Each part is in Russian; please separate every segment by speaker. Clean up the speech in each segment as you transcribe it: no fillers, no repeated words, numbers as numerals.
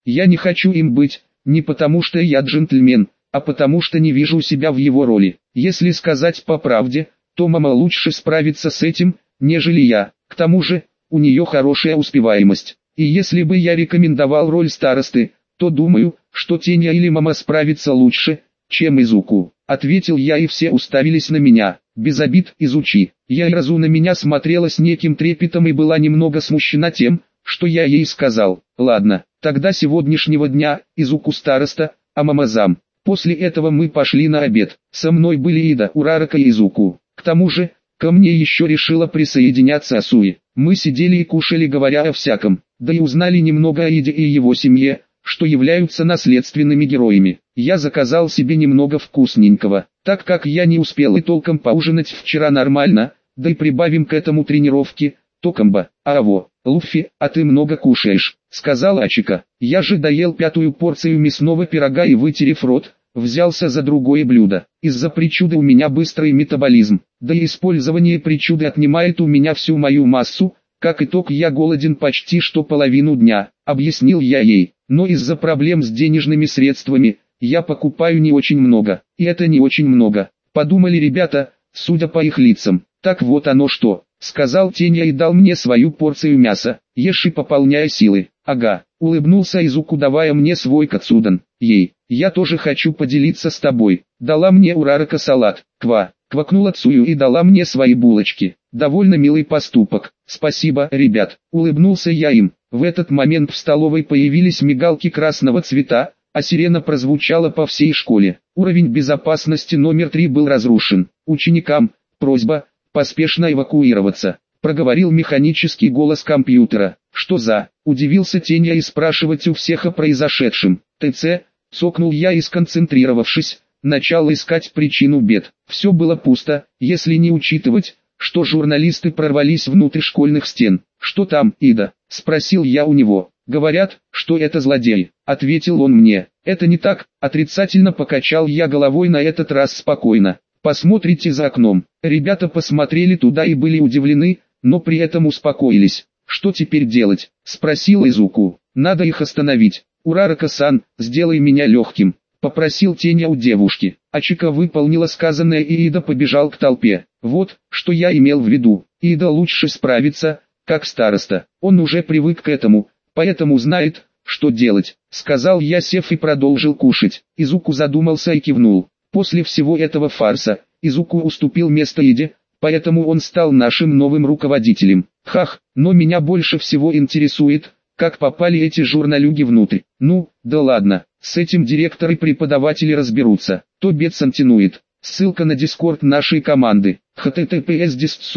Speaker 1: Я не хочу им быть, не потому что я джентльмен, а потому что не вижу себя в его роли. Если сказать по правде, то мама лучше справится с этим, нежели я. К тому же, у нее хорошая успеваемость. И если бы я рекомендовал роль старосты, то думаю, что Теня или мама справится лучше, чем Изуку. Ответил я, и все уставились на меня. Без обид, Изучи. Яйразу на меня смотрела с неким трепетом и была немного смущена тем, что я ей сказал. Ладно, тогда сегодняшнего дня Изуку староста, а мама зам. После этого мы пошли на обед. Со мной были Ида, Урарака и Изуку. К тому же, ко мне еще решила присоединяться Асуи. Мы сидели и кушали, говоря о всяком. Да и узнали немного о Иде и его семье, что являются наследственными героями. Я заказал себе немного вкусненького, так как я не успел и толком поужинать вчера нормально, да и прибавим к этому тренировки, Токамба. Луффи, а ты много кушаешь, сказал Ачика. Я же доел 5-ю порцию мясного пирога и, вытерев рот, взялся за другое блюдо. Из-за причуды у меня быстрый метаболизм, да и использование причуды отнимает у меня всю мою массу. Как итог, я голоден почти что половину дня, объяснил я ей. Но из-за проблем с денежными средствами, я покупаю не очень много. И это не очень много, подумали ребята, судя по их лицам. Так вот оно что, сказал Теня и дал мне свою порцию мяса. Ешь и пополняй силы. Ага, улыбнулся Изуку, давая мне свой кацудан. Ей, я тоже хочу поделиться с тобой. Дала мне Урарака салат. Квакнула Цую и дала мне свои булочки. Довольно милый поступок. Спасибо, ребят. Улыбнулся я им. В этот момент в столовой появились мигалки красного цвета, а сирена прозвучала по всей школе. Уровень безопасности номер 3 был разрушен. Ученикам просьба поспешно эвакуироваться, проговорил механический голос компьютера. Что за? Удивился Теня и спрашивать у всех о произошедшем. ТЦ, цокнул я и, сконцентрировавшись, начал искать причину бед. Все было пусто, если не учитывать, что журналисты прорвались внутрь школьных стен. Что там, Ида? Спросил я у него. Говорят, что это злодей, ответил он мне. Это не так, отрицательно покачал я головой, на этот раз спокойно. Посмотрите за окном. Ребята посмотрели туда и были удивлены, но при этом успокоились. Что теперь делать? Спросил Изуку. Надо их остановить. Урарака-сан, сделай меня легким, попросил Теня у девушки. Ачика выполнила сказанное, и Ида побежал к толпе. Вот, что я имел в виду. Ида лучше справится, как староста. Он уже привык к этому, поэтому знает, что делать, сказал я, сев, и продолжил кушать. Изуку задумался и кивнул. После всего этого фарса, Изуку уступил место Иде, поэтому он стал нашим новым руководителем. Хах, но меня больше всего интересует, как попали эти журналюги внутрь. Ну, да ладно, с этим директор и преподаватели разберутся. То бедсантинует. Ссылка на дискорд нашей команды. https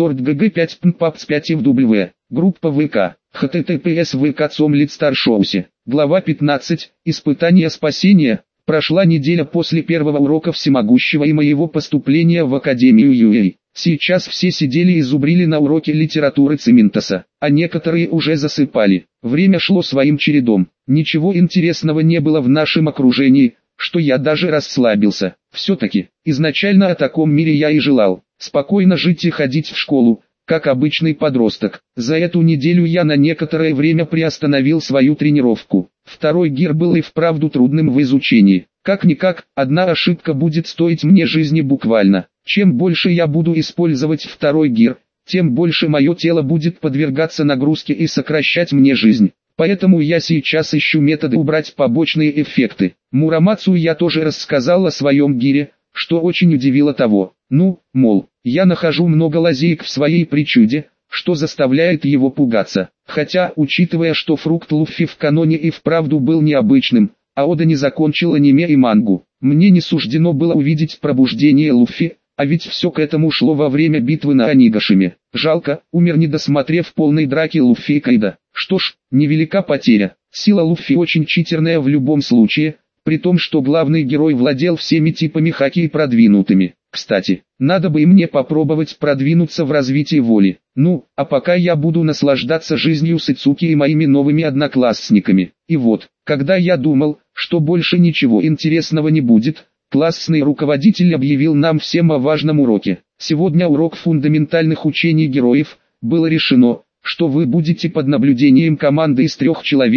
Speaker 1: discord.gg5.paps5fw. Группа ВК. https vk.com/старшоусе. Глава 15. Испытание спасения. Прошла неделя после первого урока всемогущего и моего поступления в Академию UA. Сейчас все сидели и зубрили на уроке литературы Циминтоса, а некоторые уже засыпали. Время шло своим чередом. Ничего интересного не было в нашем окружении, что я даже расслабился. Все-таки, изначально о таком мире я и желал. Спокойно жить и ходить в школу, как обычный подросток. За эту неделю я на некоторое время приостановил свою тренировку. Второй гир был и вправду трудным в изучении. Как-никак, одна ошибка будет стоить мне жизни буквально. Чем больше я буду использовать второй гир, тем больше мое тело будет подвергаться нагрузке и сокращать мне жизнь. Поэтому я сейчас ищу методы убрать побочные эффекты. Мурамацу я тоже рассказал о своем гире, что очень удивило того. Мол, я нахожу много лазеек в своей причуде, что заставляет его пугаться. Хотя, учитывая, что фрукт Луффи в каноне и вправду был необычным, а Ода не закончил аниме и мангу, мне не суждено было увидеть пробуждение Луффи, а ведь все к этому шло во время битвы на Онигашиме. Жалко, умер не досмотрев полной драки Луффи и Кайда. Что ж, невелика потеря. Сила Луффи очень читерная в любом случае, при том, что главный герой владел всеми типами хаки и продвинутыми. Кстати, надо бы и мне попробовать продвинуться в развитии воли. А пока я буду наслаждаться жизнью с Ицуки и моими новыми одноклассниками. И вот, когда я думал, что больше ничего интересного не будет, классный руководитель объявил нам всем о важном уроке. Сегодня урок фундаментальных учений героев. Было решено, что вы будете под наблюдением команды из 3 человек,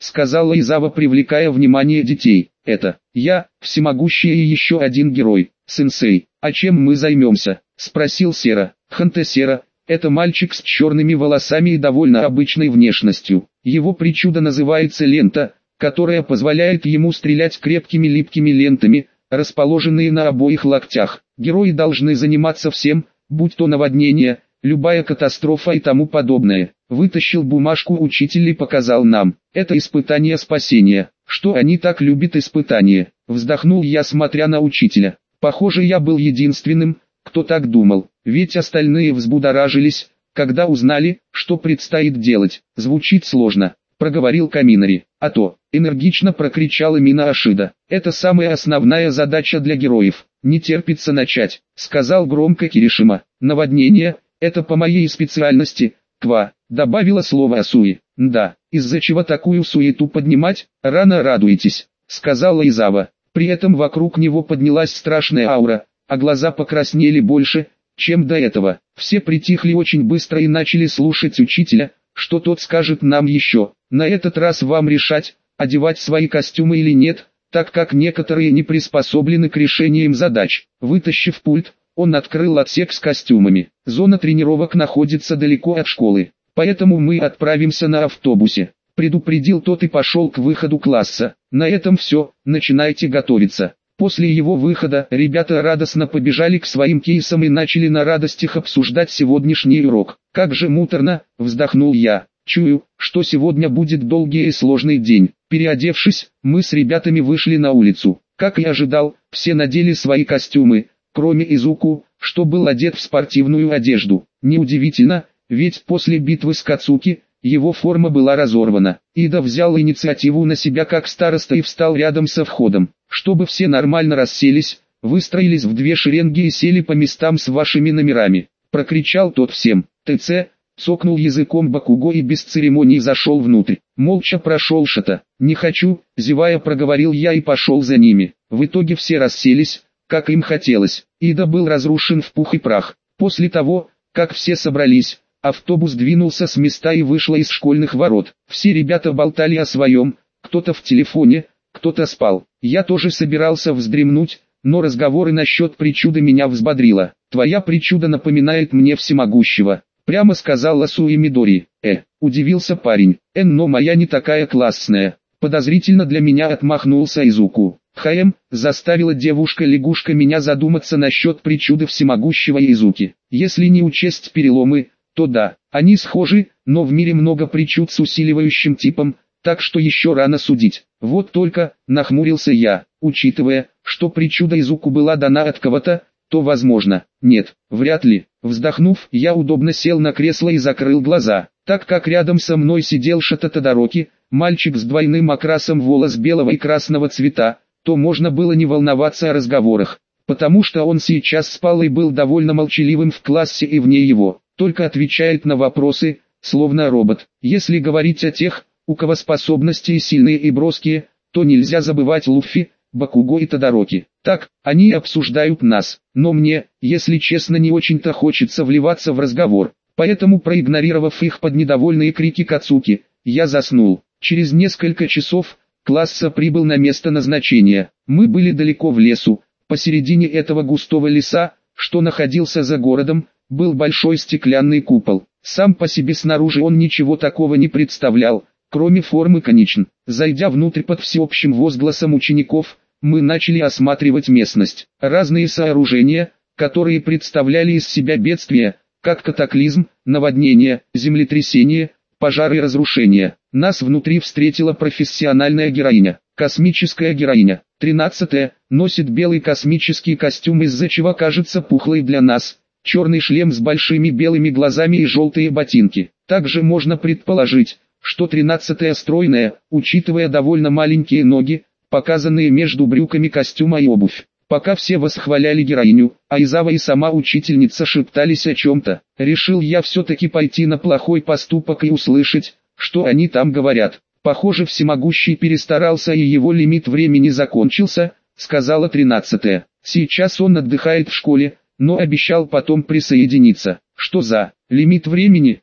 Speaker 1: сказала Изава, привлекая внимание детей. Это я, всемогущий и еще один герой. Сенсей, а чем мы займемся? Спросил Сера. Ханте Сера, это мальчик с черными волосами и довольно обычной внешностью. Его причуда называется лента, которая позволяет ему стрелять крепкими липкими лентами, расположенные на обоих локтях. Герои должны заниматься всем, будь то наводнение, любая катастрофа и тому подобное. Вытащил бумажку учитель и показал нам. Это испытание спасения. Что они так любят испытания? Вздохнул я, смотря на учителя. Похоже, я был единственным, кто так думал. Ведь остальные взбудоражились, когда узнали, что предстоит делать. Звучит сложно, проговорил Каминари. А то, энергично прокричала Мина Ашида. Это самая основная задача для героев. Не терпится начать, сказал громко Киришима. Наводнение, это по моей специальности. Ква, добавила слово Асуи. Да, из-за чего такую суету поднимать, рано радуетесь, сказала Изава. При этом вокруг него поднялась страшная аура, а глаза покраснели больше, чем до этого. Все притихли очень быстро и начали слушать учителя, что тот скажет нам еще. На этот раз вам решать, одевать свои костюмы или нет, так как некоторые не приспособлены к решениям задач. Вытащив пульт, он открыл отсек с костюмами. Зона тренировок находится далеко от школы, поэтому мы отправимся на автобусе. Предупредил тот и пошел к выходу класса. На этом все, начинайте готовиться. После его выхода ребята радостно побежали к своим кейсам и начали на радостях обсуждать сегодняшний урок. Как же муторно, вздохнул я. Чую, что сегодня будет долгий и сложный день. Переодевшись, мы с ребятами вышли на улицу. Как и ожидал, все надели свои костюмы, кроме Изуку, что был одет в спортивную одежду. Неудивительно, ведь после битвы с Кацуки, его форма была разорвана. Ида взял инициативу на себя как староста и встал рядом со входом. Чтобы все нормально расселись, выстроились в две шеренги и сели по местам с вашими номерами. Прокричал тот всем. ТЦ, цокнул языком Бакуго и без церемоний зашел внутрь. Молча прошел Шата. Не хочу, зевая проговорил я и пошел за ними. В итоге все расселись, как им хотелось. Ида был разрушен в пух и прах. После того, как все собрались, автобус двинулся с места и вышел из школьных ворот. Все ребята болтали о своем, кто-то в телефоне, кто-то спал. Я тоже собирался вздремнуть, но разговоры насчет причуды меня взбодрило. Твоя причуда напоминает мне всемогущего, прямо сказала Суи Мидори. Удивился парень. Но моя не такая классная. Подозрительно для меня отмахнулся Изуку. Заставила девушка-лягушка меня задуматься насчет причуды всемогущего Изуки. Если не учесть переломы, то да, они схожи, но в мире много причуд с усиливающим типом, так что еще рано судить. Вот только, нахмурился я, учитывая, что причуда Изуку была дана от кого-то, то возможно, нет, вряд ли. Вздохнув, я удобно сел на кресло и закрыл глаза, так как рядом со мной сидел Шата Тодороки, мальчик с двойным окрасом волос белого и красного цвета, то можно было не волноваться о разговорах, потому что он сейчас спал и был довольно молчаливым в классе и вне его. Только отвечает на вопросы, словно робот. Если говорить о тех, у кого способности сильные и броские, то нельзя забывать Луффи, Бакуго и Тодороки. Так, они обсуждают нас, но мне, если честно, не очень-то хочется вливаться в разговор. Поэтому, проигнорировав их под недовольные крики Кацуки, я заснул. Через несколько часов, класса прибыл на место назначения. Мы были далеко в лесу, посередине этого густого леса, что находился за городом, был большой стеклянный купол. Сам по себе снаружи он ничего такого не представлял, кроме формы конечен. Зайдя внутрь под всеобщим возгласом учеников, мы начали осматривать местность. Разные сооружения, которые представляли из себя бедствия, как катаклизм, наводнение, землетрясение, пожары и разрушения. Нас внутри встретила профессиональная героиня, космическая героиня. 13-я, носит белый космический костюм, из-за чего кажется пухлой для нас. Черный шлем с большими белыми глазами и желтые ботинки. Также можно предположить, что 13-я стройная, учитывая довольно маленькие ноги, показанные между брюками костюма и обувь. Пока все восхваляли героиню, а Изава и сама учительница шептались о чем-то, решил я все-таки пойти на плохой поступок и услышать, что они там говорят. Похоже, всемогущий перестарался и его лимит времени закончился, сказала 13-я. Сейчас он отдыхает в школе, но обещал потом присоединиться. Что за лимит времени?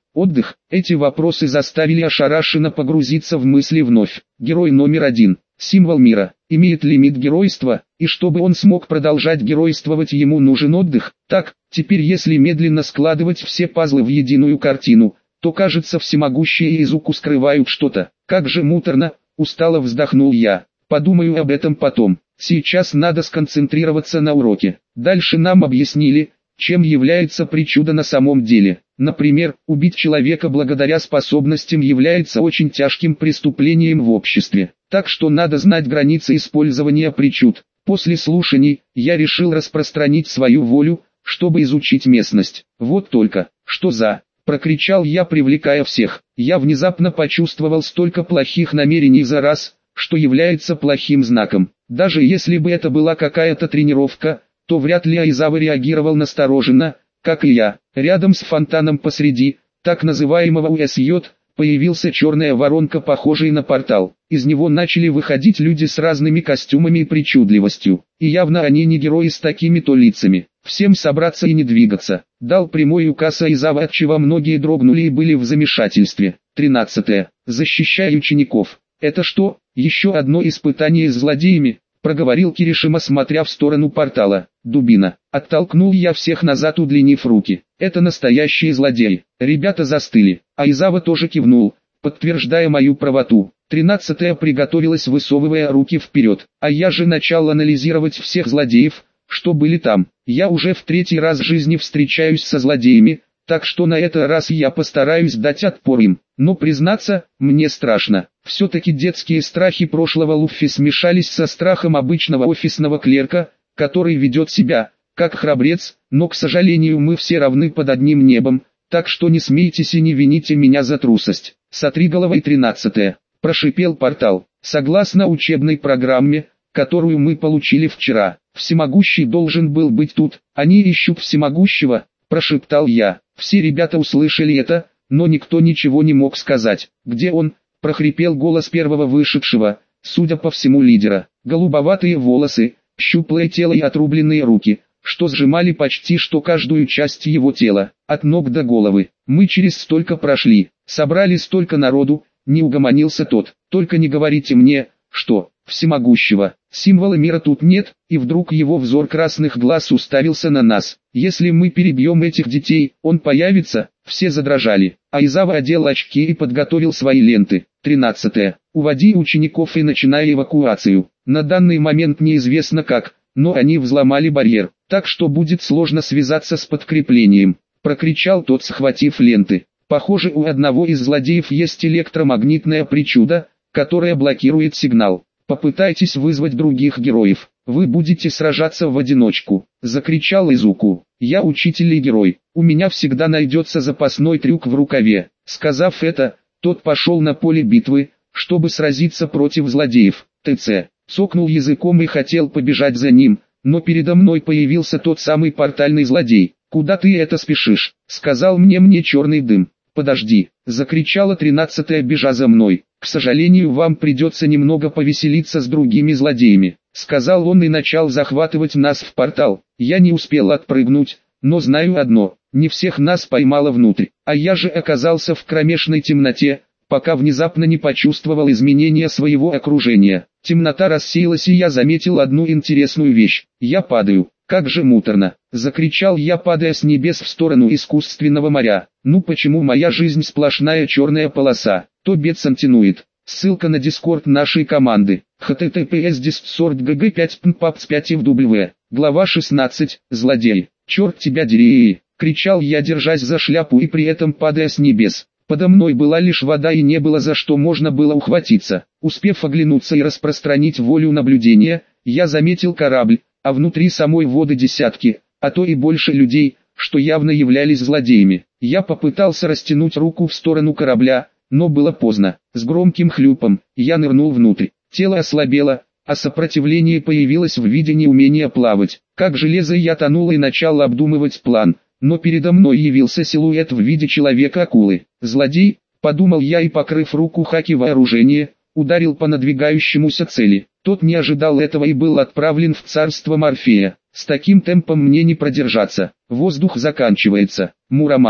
Speaker 1: Отдых. Эти вопросы заставили ошарашенно погрузиться в мысли вновь. Герой номер 1. Символ мира. Имеет лимит геройства, и чтобы он смог продолжать геройствовать, ему нужен отдых. Так, теперь если медленно складывать все пазлы в единую картину, то кажется, всемогущие Изуку скрывают что-то. Как же муторно, устало вздохнул я. Подумаю об этом потом. Сейчас надо сконцентрироваться на уроке. Дальше нам объяснили, чем является причуда на самом деле. Например, убить человека благодаря способностям является очень тяжким преступлением в обществе. Так что надо знать границы использования причуд. После слушаний, я решил распространить свою волю, чтобы изучить местность. Вот только, что за... Прокричал я, привлекая всех. Я внезапно почувствовал столько плохих намерений за раз, что является плохим знаком. Даже если бы это была какая-то тренировка, то вряд ли Айзава реагировал настороженно, как и я. Рядом с фонтаном посреди, так называемого УСЙ, появился черная воронка, похожая на портал. Из него начали выходить люди с разными костюмами и причудливостью. И явно они не герои с такими-то лицами. Всем собраться и не двигаться. Дал прямой указ Айзава, отчего многие дрогнули и были в замешательстве. 13. Защищай учеников. Это что, еще одно испытание с злодеями? Проговорил Киришима, смотря в сторону портала. Дубина. Оттолкнул я всех назад, удлинив руки. Это настоящие злодеи. Ребята застыли. Айзава тоже кивнул, подтверждая мою правоту. 13-я приготовилась, высовывая руки вперед. А я же начал анализировать всех злодеев, что были там. Я уже в 3-й раз в жизни встречаюсь со злодеями, так что на этот раз я постараюсь дать отпор им. Но признаться, мне страшно. Все-таки детские страхи прошлого Луффи смешались со страхом обычного офисного клерка, который ведет себя, как храбрец, но, к сожалению, мы все равны под одним небом, так что не смейтесь и не вините меня за трусость. Сотри головой. 13. Прошипел портал. Согласно учебной программе, которую мы получили вчера, всемогущий должен был быть тут. Они ищут всемогущего, прошептал я. Все ребята услышали это, но никто ничего не мог сказать. Где он? Прохрипел голос первого вышедшего, судя по всему лидера. Голубоватые волосы, щуплое тело и отрубленные руки, что сжимали почти что каждую часть его тела, от ног до головы. Мы через столько прошли, собрали столько народу, не угомонился тот. Только не говорите мне, что всемогущего символа мира тут нет, и вдруг его взор красных глаз уставился на нас. Если мы перебьем этих детей, он появится. Все задрожали. Айзава одел очки и подготовил свои ленты. 13. Уводи учеников и начинай эвакуацию. На данный момент неизвестно как, но они взломали барьер, так что будет сложно связаться с подкреплением. Прокричал тот, схватив ленты. Похоже, у одного из злодеев есть электромагнитная причуда, которая блокирует сигнал. Попытайтесь вызвать других героев. Вы будете сражаться в одиночку, закричал Изуку. Я учитель и герой. У меня всегда найдется запасной трюк в рукаве. Сказав это, тот пошел на поле битвы, чтобы сразиться против злодеев. ТЦ. Цокнул языком и хотел побежать за ним, но передо мной появился тот самый портальный злодей. «Куда ты это спешишь?» — сказал мне черный дым. «Подожди!» — закричала 13-я, бежа за мной. «К сожалению, вам придется немного повеселиться с другими злодеями», — сказал он и начал захватывать нас в портал. Я не успел отпрыгнуть, но знаю одно, не всех нас поймало внутрь, а я же оказался в кромешной темноте, пока внезапно не почувствовал изменения своего окружения. Темнота рассеялась, и я заметил одну интересную вещь. Я падаю. «Как же муторно!» — закричал я, падая с небес в сторону искусственного моря. «Ну почему моя жизнь сплошная черная полоса?» То бедсантинует. Ссылка на дискорд нашей команды. https discord.gg5.pmpaps5fw. Глава 16. Злодей. «Черт тебя дери!» — кричал я, держась за шляпу и при этом падая с небес. Подо мной была лишь вода и не было за что можно было ухватиться. Успев оглянуться и распространить волю наблюдения, я заметил корабль, а внутри самой воды десятки, а то и больше людей, что явно являлись злодеями. Я попытался растянуть руку в сторону корабля, но было поздно. С громким хлюпом я нырнул внутрь. Тело ослабело, а сопротивление появилось в виде неумения плавать. Как железо я тонул и начал обдумывать план, но передо мной явился силуэт в виде человека-акулы. «Злодей», — подумал я и, покрыв руку хаки вооружения, ударил по надвигающемуся цели. Тот не ожидал этого и был отправлен в царство Морфея. С таким темпом мне не продержаться. Воздух заканчивается. Мурамацу.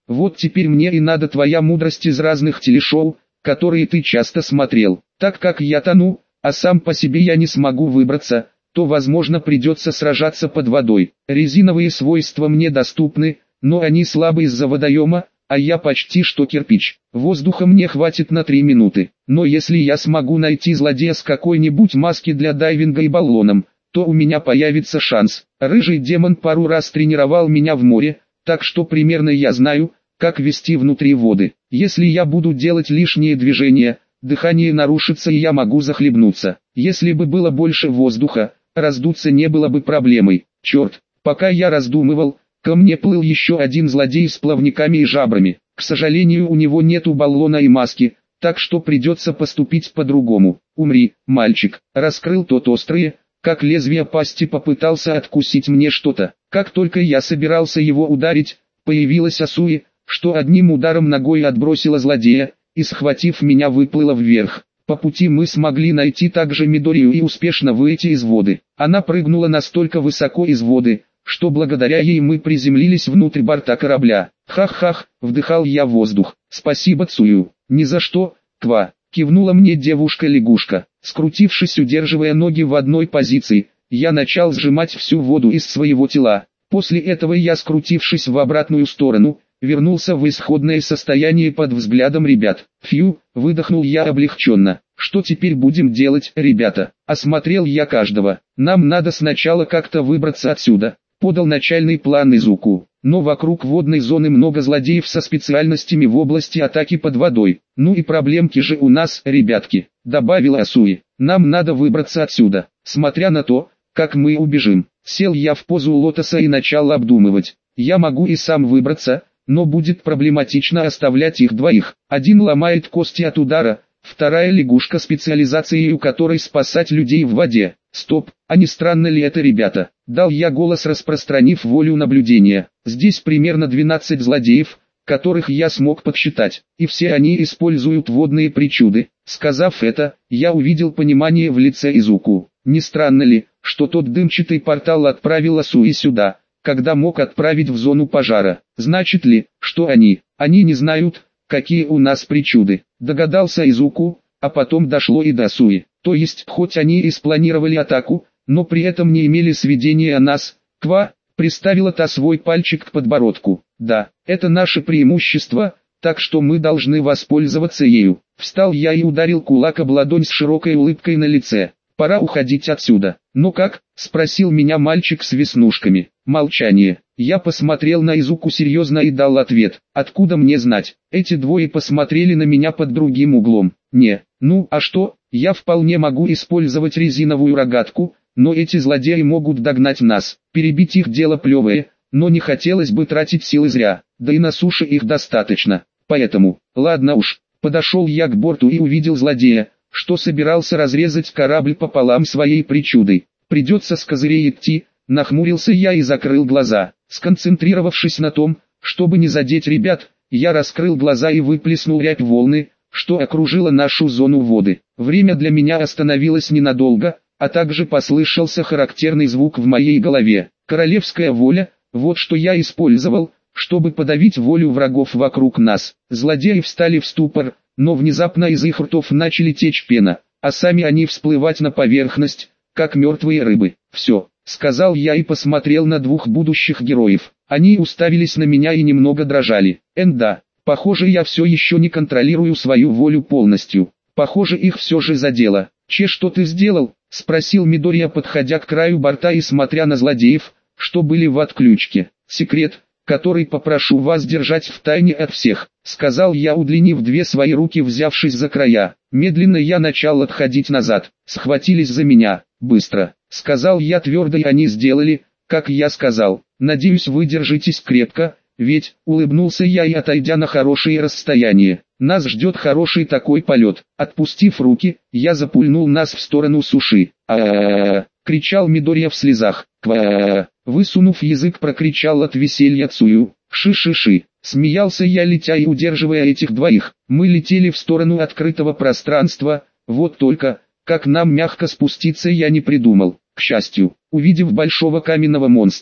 Speaker 1: Вот теперь мне и надо твоя мудрость из разных телешоу, которые ты часто смотрел. Так как я тону, а сам по себе я не смогу выбраться, то возможно придется сражаться под водой. Резиновые свойства мне доступны, но они слабы из-за водоема, а я почти что кирпич. Воздуха мне хватит на 3 минуты. Но если я смогу найти злодея с какой-нибудь маски для дайвинга и баллоном, то у меня появится шанс. Рыжий демон пару раз тренировал меня в море, так что примерно я знаю, как вести внутри воды. Если я буду делать лишние движения, дыхание нарушится и я могу захлебнуться. Если бы было больше воздуха, раздуться не было бы проблемой. Черт, пока я раздумывал, ко мне плыл еще один злодей с плавниками и жабрами. К сожалению, у него нету баллона и маски, так что придется поступить по-другому. Умри, мальчик. Раскрыл тот острые, как лезвие пасти, попытался откусить мне что-то. Как только я собирался его ударить, появилась Асуи, что одним ударом ногой отбросила злодея, и схватив меня выплыла вверх. По пути мы смогли найти также Мидорию и успешно выйти из воды. Она прыгнула настолько высоко из воды, что благодаря ей мы приземлились внутрь борта корабля. Хах-хах, вдыхал я воздух. Спасибо, Цую. Ни за что, Ква. Кивнула мне девушка-лягушка. Скрутившись, удерживая ноги в одной позиции, я начал сжимать всю воду из своего тела. После этого я, скрутившись в обратную сторону, вернулся в исходное состояние под взглядом ребят. Фью, выдохнул я облегченно. Что теперь будем делать, ребята? Осмотрел я каждого. Нам надо сначала как-то выбраться отсюда. Подал начальный план Изуку. Но вокруг водной зоны много злодеев со специальностями в области атаки под водой. Ну и проблемки же у нас, ребятки, добавила Асуи. Нам надо выбраться отсюда, смотря на то, как мы убежим. Сел я в позу лотоса и начал обдумывать. Я могу и сам выбраться, но будет проблематично оставлять их двоих. Один ломает кости от удара, вторая лягушка, специализацией у которой спасать людей в воде. Стоп, а не странно ли это, ребята? Дал я голос, распространив волю наблюдения. Здесь примерно 12 злодеев, которых я смог подсчитать, и все они используют водные причуды. Сказав это, я увидел понимание в лице Изуку. Не странно ли, что тот дымчатый портал отправил Асуи сюда, когда мог отправить в зону пожара? Значит ли, что они не знают, какие у нас причуды? Догадался Изуку, а потом дошло и до Асуи. То есть, хоть они и спланировали атаку, но при этом не имели сведения о нас. Ква, приставила та свой пальчик к подбородку. Да, это наше преимущество, так что мы должны воспользоваться ею. Встал я и ударил кулак об ладонь с широкой улыбкой на лице. Пора уходить отсюда. Ну как? Спросил меня мальчик с веснушками. Молчание. Я посмотрел на Изуку серьезно и дал ответ. Откуда мне знать? Эти двое посмотрели на меня под другим углом. Не, ну а что? Я вполне могу использовать резиновую рогатку, но эти злодеи могут догнать нас. Перебить их дело плевое, но не хотелось бы тратить силы зря. Да и на суше их достаточно. Поэтому, ладно уж, подошел я к борту и увидел злодея, что собирался разрезать корабль пополам своей причудой. Придется с козырей идти, нахмурился я и закрыл глаза. Сконцентрировавшись на том, чтобы не задеть ребят, я раскрыл глаза и выплеснул рябь волны, что окружила нашу зону воды. Время для меня остановилось ненадолго, а также послышался характерный звук в моей голове. Королевская воля, вот что я использовал, чтобы подавить волю врагов вокруг нас. Злодеи встали в ступор, но внезапно из их ртов начали течь пена, а сами они всплывать на поверхность, как мертвые рыбы. «Все», — сказал я и посмотрел на двух будущих героев. Они уставились на меня и немного дрожали. Да, похоже, я все еще не контролирую свою волю полностью. Похоже, их все же задело. Что ты сделал?» — спросил Мидория, подходя к краю борта и смотря на злодеев, что были в отключке. «Секрет, который попрошу вас держать в тайне от всех», — сказал я, удлинив две свои руки, взявшись за края. Медленно я начал отходить назад. Схватились за меня. «Быстро», — сказал я твердо, и они сделали, как я сказал. «Надеюсь, вы держитесь крепко, ведь», — улыбнулся я и, отойдя на хорошее расстояние, «нас ждет хороший такой полет». Отпустив руки, я запульнул нас в сторону суши. «А-а-а!» — кричал Мидория в слезах. «Ква-а-а!» — высунув язык, прокричал от веселья Цую. «Ши-ши-ши!» — смеялся я, летя и удерживая этих двоих. Мы летели в сторону открытого пространства, вот только, как нам мягко спуститься, я не придумал. К счастью, увидев большого каменного монстра,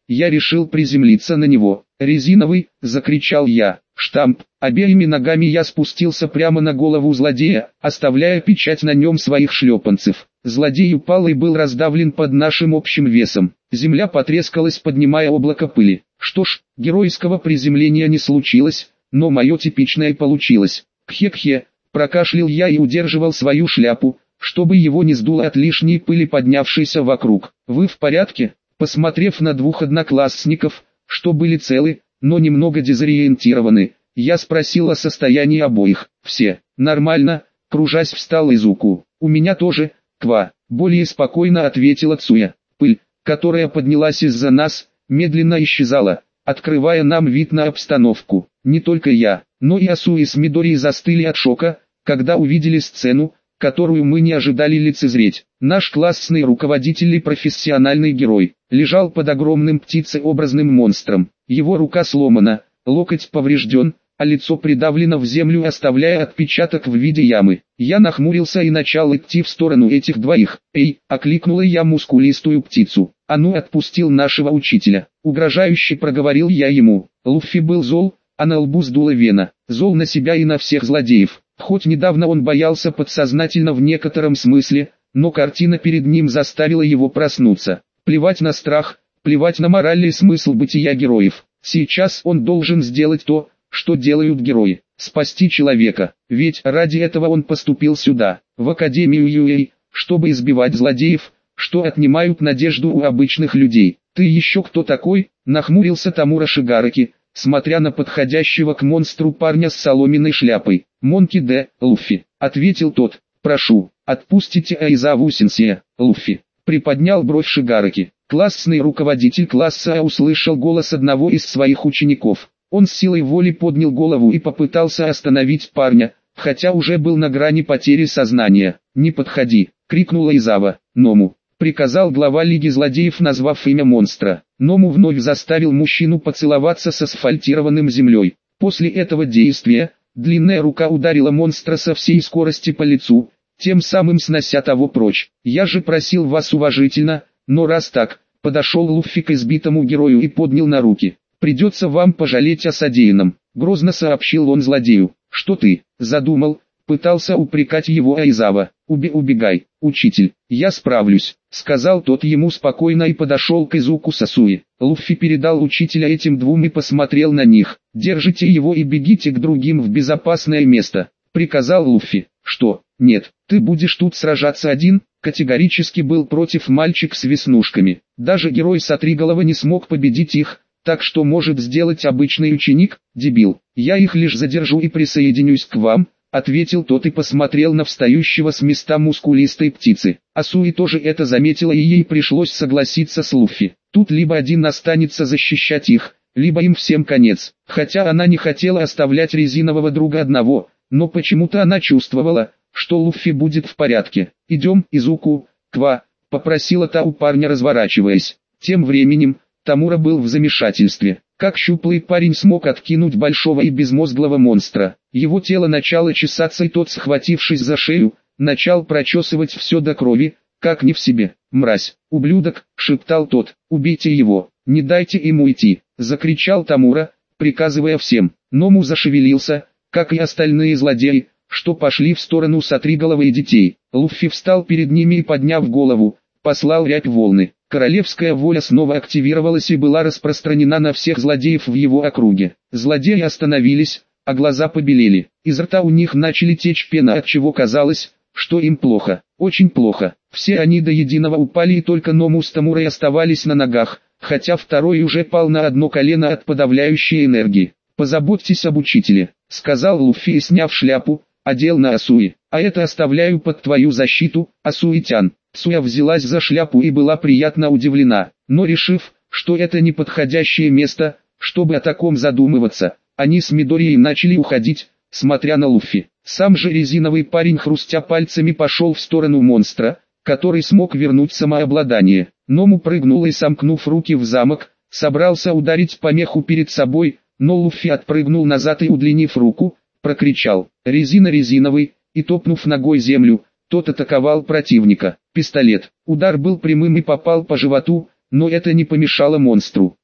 Speaker 1: Я решил приземлиться на него. «Резиновый!» – закричал я. Штамп. Обеими ногами я спустился прямо на голову злодея, оставляя печать на нем своих шлепанцев. Злодей упал и был раздавлен под нашим общим весом. Земля потрескалась, поднимая облако пыли. Что ж, геройского приземления не случилось, но мое типичное получилось. Кхе-кхе, прокашлял я и удерживал свою шляпу, чтобы его не сдуло от лишней пыли, поднявшейся вокруг. «Вы в порядке?» Посмотрев на двух одноклассников, что были целы, но немного дезориентированы, я спросил о состоянии обоих. «Все нормально», — кружась встал Изуку. «У меня тоже, Ква», — более спокойно ответила Цуя. Пыль, которая поднялась из-за нас, медленно исчезала, открывая нам вид на обстановку. Не только я, но и Асуи с Мидори застыли от шока, когда увидели сцену, которую мы не ожидали лицезреть. Наш классный руководитель и профессиональный герой лежал под огромным птицеобразным монстром. Его рука сломана, локоть поврежден, а лицо придавлено в землю, оставляя отпечаток в виде ямы. Я нахмурился и начал идти в сторону этих двоих. «Эй!» — окликнула я мускулистую птицу. «А ну, отпустил нашего учителя!» Угрожающе проговорил я ему. Луффи был зол, а на лбу сдула вена. Зол на себя и на всех злодеев. Хоть недавно он боялся подсознательно в некотором смысле, но картина перед ним заставила его проснуться. Плевать на страх, плевать на моральный смысл бытия героев. Сейчас он должен сделать то, что делают герои. Спасти человека. Ведь ради этого он поступил сюда, в Академию Юэй, чтобы избивать злодеев, что отнимают надежду у обычных людей. «Ты еще кто такой?» — нахмурился Тамура Шигараки, смотря на подходящего к монстру парня с соломенной шляпой. «Монки Д. Луффи», — ответил тот. «Прошу, отпустите Айзаву Сенсея». Луффи приподнял бровь Шигараки. Классный руководитель класса услышал голос одного из своих учеников. Он с силой воли поднял голову и попытался остановить парня, хотя уже был на грани потери сознания. «Не подходи!» — крикнула Айзава. «Ному!» — приказал глава Лиги Злодеев, назвав имя монстра. Ному вновь заставил мужчину поцеловаться с асфальтированным землей. После этого действия, длинная рука ударила монстра со всей скорости по лицу, тем самым снося того прочь. «Я же просил вас уважительно, но раз так», — подошел Луффи к избитому герою и поднял на руки. «Придется вам пожалеть о содеянном», — грозно сообщил он злодею. «Что ты задумал?» — пытался упрекать его Айзава. «Убегай, учитель, я справлюсь», — сказал тот ему спокойно и подошел к Изуку Сасуи. Луффи передал учителя этим двум и посмотрел на них. «Держите его и бегите к другим в безопасное место», — приказал Луффи. «Что? Нет, ты будешь тут сражаться один?» Категорически был против мальчик с веснушками. Даже герой Сатриголова не смог победить их. Так что может сделать обычный ученик, дебил? Я их лишь задержу и присоединюсь к вам», — ответил тот и посмотрел на встающего с места мускулистой птицы. Асуи тоже это заметила, и ей пришлось согласиться с Луффи. Тут либо один останется защищать их, либо им всем конец. Хотя она не хотела оставлять резинового друга одного, но почему-то она чувствовала, что Луффи будет в порядке. «Идем, Изуку, Ква», — попросила та у парня, разворачиваясь. Тем временем Тамура был в замешательстве. Как щуплый парень смог откинуть большого и безмозглого монстра? Его тело начало чесаться, и тот, схватившись за шею, начал прочесывать все до крови, как не в себе. «Мразь, ублюдок!» — шептал тот. «Убейте его, не дайте ему идти!» — закричал Тамура, приказывая всем. Ному зашевелился, как и остальные злодеи, что пошли в сторону Сатриголова и детей. Луффи встал перед ними и, подняв голову, послал рябь волны. Королевская воля снова активировалась и была распространена на всех злодеев в его округе. Злодеи остановились, а глаза побелели. Из рта у них начали течь пена, от чего казалось, что им плохо, очень плохо. Все они до единого упали, и только Ному с Тамурой оставались на ногах, хотя второй уже пал на одно колено от подавляющей энергии. «Позаботьтесь об учителе», — сказал Луффи и, сняв шляпу, одел на Асуи. «А это оставляю под твою защиту, Асуи-тян». Цуя взялась за шляпу и была приятно удивлена, но решив, что это неподходящее место, чтобы о таком задумываться, они с Мидорией начали уходить, смотря на Луффи. Сам же резиновый парень, хрустя пальцами, пошел в сторону монстра, который смог вернуть самообладание. Ному прыгнул и, сомкнув руки в замок, собрался ударить по меху перед собой, но Луффи отпрыгнул назад и, удлинив руку, прокричал «Резина, резиновый!» и, топнув ногой землю, тот атаковал противника. Пистолет. Удар был прямым и попал по животу, но это не помешало монстру.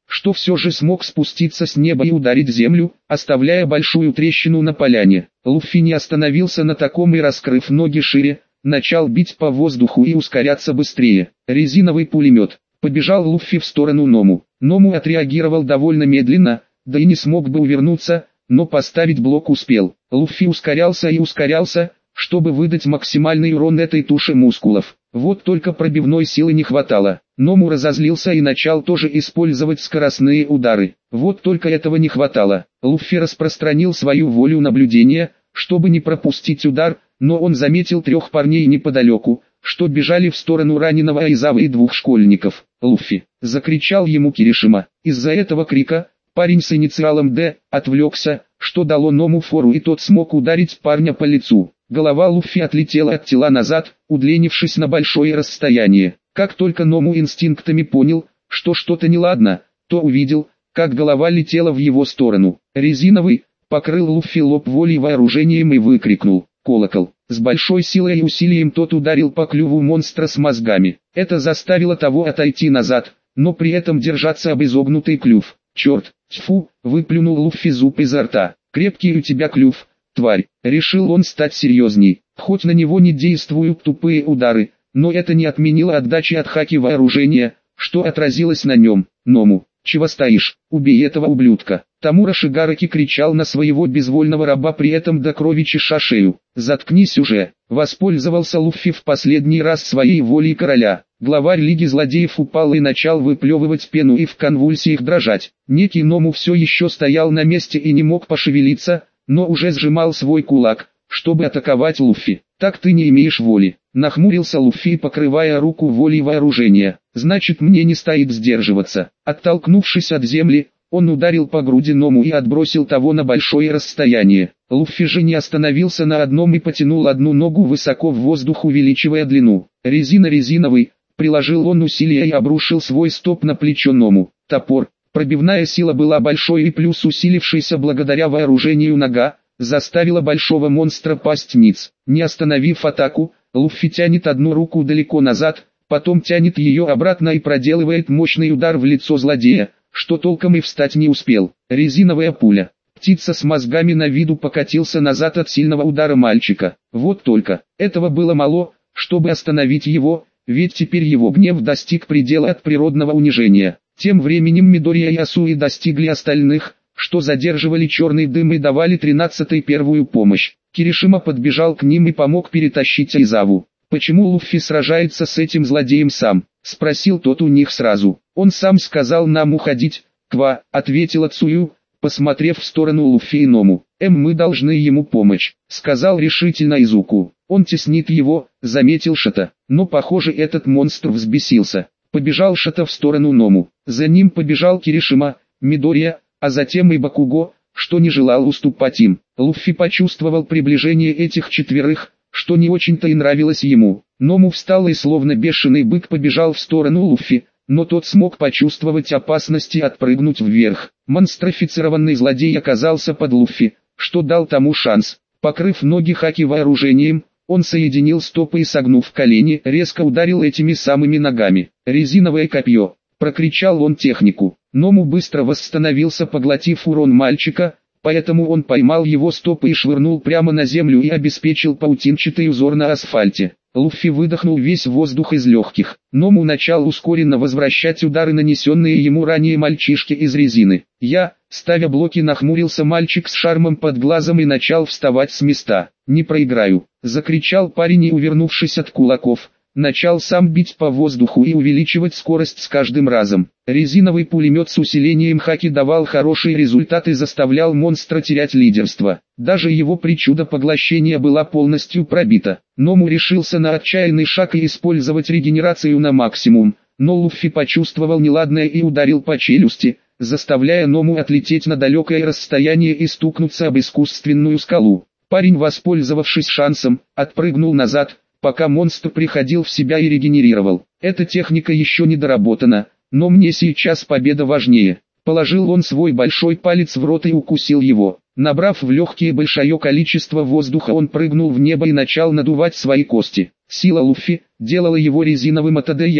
Speaker 1: что все же смог спуститься с неба и ударить землю, оставляя большую трещину на поляне. Луффи не остановился на таком и, раскрыв ноги шире, начал бить по воздуху и ускоряться быстрее. Резиновый пулемет. Побежал Луффи в сторону Ному. Ному отреагировал довольно медленно, да и не смог бы увернуться, но поставить блок успел. Луффи ускорялся и ускорялся, чтобы выдать максимальный урон этой туше мускулов. Вот только пробивной силы не хватало. Ному разозлился и начал тоже использовать скоростные удары. Вот только этого не хватало. Луффи распространил свою волю наблюдения, чтобы не пропустить удар, но он заметил 3 парней неподалеку, что бежали в сторону раненого Айзавы и 2 школьников. «Луффи!» — закричал ему Киришима. Из-за этого крика парень с инициалом «Д» отвлекся, что дало Ному фору, и тот смог ударить парня по лицу. Голова Луффи отлетела от тела назад, удлинившись на большое расстояние. Как только Ному инстинктами понял, что что-то неладно, то увидел, как голова летела в его сторону. Резиновый покрыл Луффи лоб волей вооружением и выкрикнул «Колокол!». С большой силой и усилием тот ударил по клюву монстра с мозгами. Это заставило того отойти назад, но при этом держаться об изогнутый клюв. «Черт, тьфу!» — выплюнул Луффи зуб изо рта. «Крепкий у тебя клюв, тварь!» Решил он стать серьезней. Хоть на него не действуют тупые удары, но это не отменило отдачи от хаки вооружения, что отразилось на нем. «Ному, чего стоишь? Убей этого ублюдка!» Тамура Шигараки кричал на своего безвольного раба, при этом до крови чеша шею. «Заткнись уже!» Воспользовался Луффи в последний раз своей волей короля. Главарь Лиги Злодеев упал и начал выплевывать пену и в конвульсиях дрожать. Некий Ному все еще стоял на месте и не мог пошевелиться, но уже сжимал свой кулак, чтобы атаковать Луффи. «Так ты не имеешь воли», — нахмурился Луффи, покрывая руку волей вооружения. «Значит, мне не стоит сдерживаться». Оттолкнувшись от земли, он ударил по груди Ному и отбросил того на большое расстояние. Луффи же не остановился на одном и потянул одну ногу высоко в воздух, увеличивая длину. «Резиновый», приложил он усилия и обрушил свой стоп на плечо Ному. Топор. Пробивная сила была большой, и плюс усилившийся благодаря вооружению нога, заставила большого монстра пасть ниц. Не остановив атаку, Луффи тянет одну руку далеко назад, потом тянет ее обратно и проделывает мощный удар в лицо злодея, что толком и встать не успел. Резиновая пуля. Птица с мозгами на виду покатился назад от сильного удара мальчика. Вот только, этого было мало, чтобы остановить его, ведь теперь его гнев достиг предела от природного унижения. Тем временем Мидория и Асуи достигли остальных, что задерживали черный дым и давали 13-й первую помощь. Киришима подбежал к ним и помог перетащить Айзаву. «Почему Луффи сражается с этим злодеем сам?» — спросил тот у них сразу. «Он сам сказал нам уходить, Ква», — ответила Цую, посмотрев в сторону Луффи и Ному. «Мы должны ему помочь», — сказал решительно Изуку. «Он теснит его», — заметил Шата. Но похоже, этот монстр взбесился. Побежал Шата в сторону Ному. За ним побежал Киришима, Мидория, а затем и Бакуго, что не желал уступать им. Луффи почувствовал приближение этих четверых, что не очень-то и нравилось ему. Ному встал и словно бешеный бык побежал в сторону Луффи, но тот смог почувствовать опасность и отпрыгнуть вверх. Монстрофицированный злодей оказался под Луффи, что дал тому шанс. Покрыв ноги хаки вооружением, он соединил стопы и, согнув колени, резко ударил этими самыми ногами. «Резиновое копье!» — прокричал он технику. Ному быстро восстановился, поглотив урон мальчика, поэтому он поймал его стопы и швырнул прямо на землю и обеспечил паутинчатый узор на асфальте. Луффи выдохнул весь воздух из легких. Ному начал ускоренно возвращать удары, нанесенные ему ранее мальчишке из резины. Ставя блоки, нахмурился мальчик с шармом под глазом и начал вставать с места. «Не проиграю!» — закричал парень и, увернувшись от кулаков, начал сам бить по воздуху и увеличивать скорость с каждым разом. Резиновый пулемет с усилением хаки давал хорошие результаты и заставлял монстра терять лидерство. Даже его причуда поглощения была полностью пробита. Ному решился на отчаянный шаг и использовать регенерацию на максимум, но Луффи почувствовал неладное и ударил по челюсти, заставляя Ному отлететь на далекое расстояние и стукнуться об искусственную скалу. Парень, воспользовавшись шансом, отпрыгнул назад, пока монстр приходил в себя и регенерировал. Эта техника еще не доработана, но мне сейчас победа важнее. Положил он свой большой палец в рот и укусил его. Набрав в легкие большое количество воздуха, он прыгнул в небо и начал надувать свои кости. Сила Луффи делала его резиновым от АДЯ,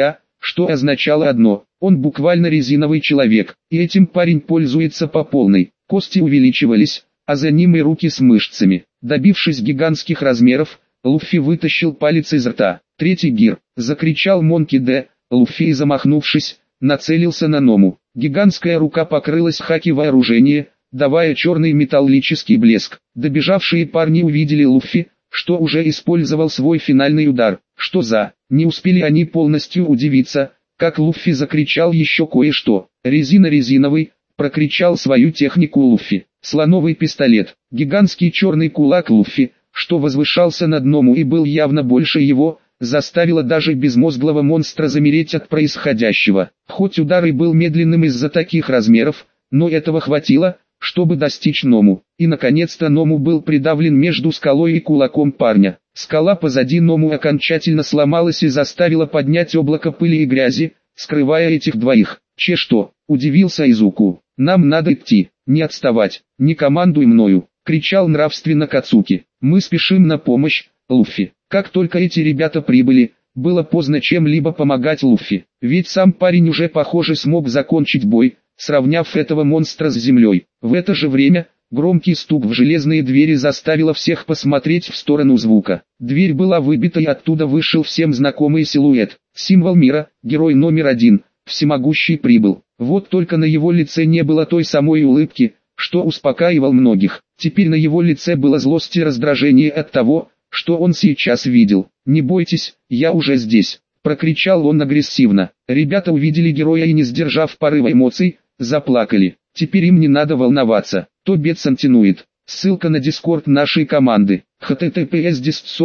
Speaker 1: что означало одно: он буквально резиновый человек, и этим парень пользуется по полной. Кости увеличивались, а за ним и руки с мышцами. Добившись гигантских размеров, Луффи вытащил палец из рта. «Третий гир!» — закричал Монки Д. Луффи и, замахнувшись, нацелился на Ному. Гигантская рука покрылась хаки вооружения, давая черный металлический блеск. Добежавшие парни увидели Луффи, что уже использовал свой финальный удар. Что за... Не успели они полностью удивиться, как Луффи закричал еще кое-что. «Резина резиновый!» — прокричал свою технику Луффи. Слоновый пистолет. Гигантский черный кулак Луффи, что возвышался над Ному и был явно больше его, заставило даже безмозглого монстра замереть от происходящего. Хоть удар и был медленным из-за таких размеров, но этого хватило, чтобы достичь Ному. И наконец-то Ному был придавлен между скалой и кулаком парня. Скала позади Ному окончательно сломалась и заставила поднять облако пыли и грязи, скрывая этих двоих. «Че что?» – удивился Изуку. «Нам надо идти, не отставать, не командуй мною!» – кричал нравственно Кацуки. «Мы спешим на помощь, Луффи». Как только эти ребята прибыли, было поздно чем-либо помогать Луффи, ведь сам парень уже, похоже, смог закончить бой, сравняв этого монстра с землей. В это же время, громкий стук в железные двери заставил всех посмотреть в сторону звука. Дверь была выбита и оттуда вышел всем знакомый силуэт. Символ мира, герой номер 1, всемогущий прибыл. Вот только на его лице не было той самой улыбки, что успокаивал многих. Теперь на его лице было злость и раздражение от того, что он сейчас видел. «Не бойтесь, я уже здесь», — прокричал он агрессивно. Ребята увидели героя и, не сдержав порыва эмоций, заплакали. Теперь им не надо волноваться. Тобет Сантинует. Ссылка на дискорд нашей команды. https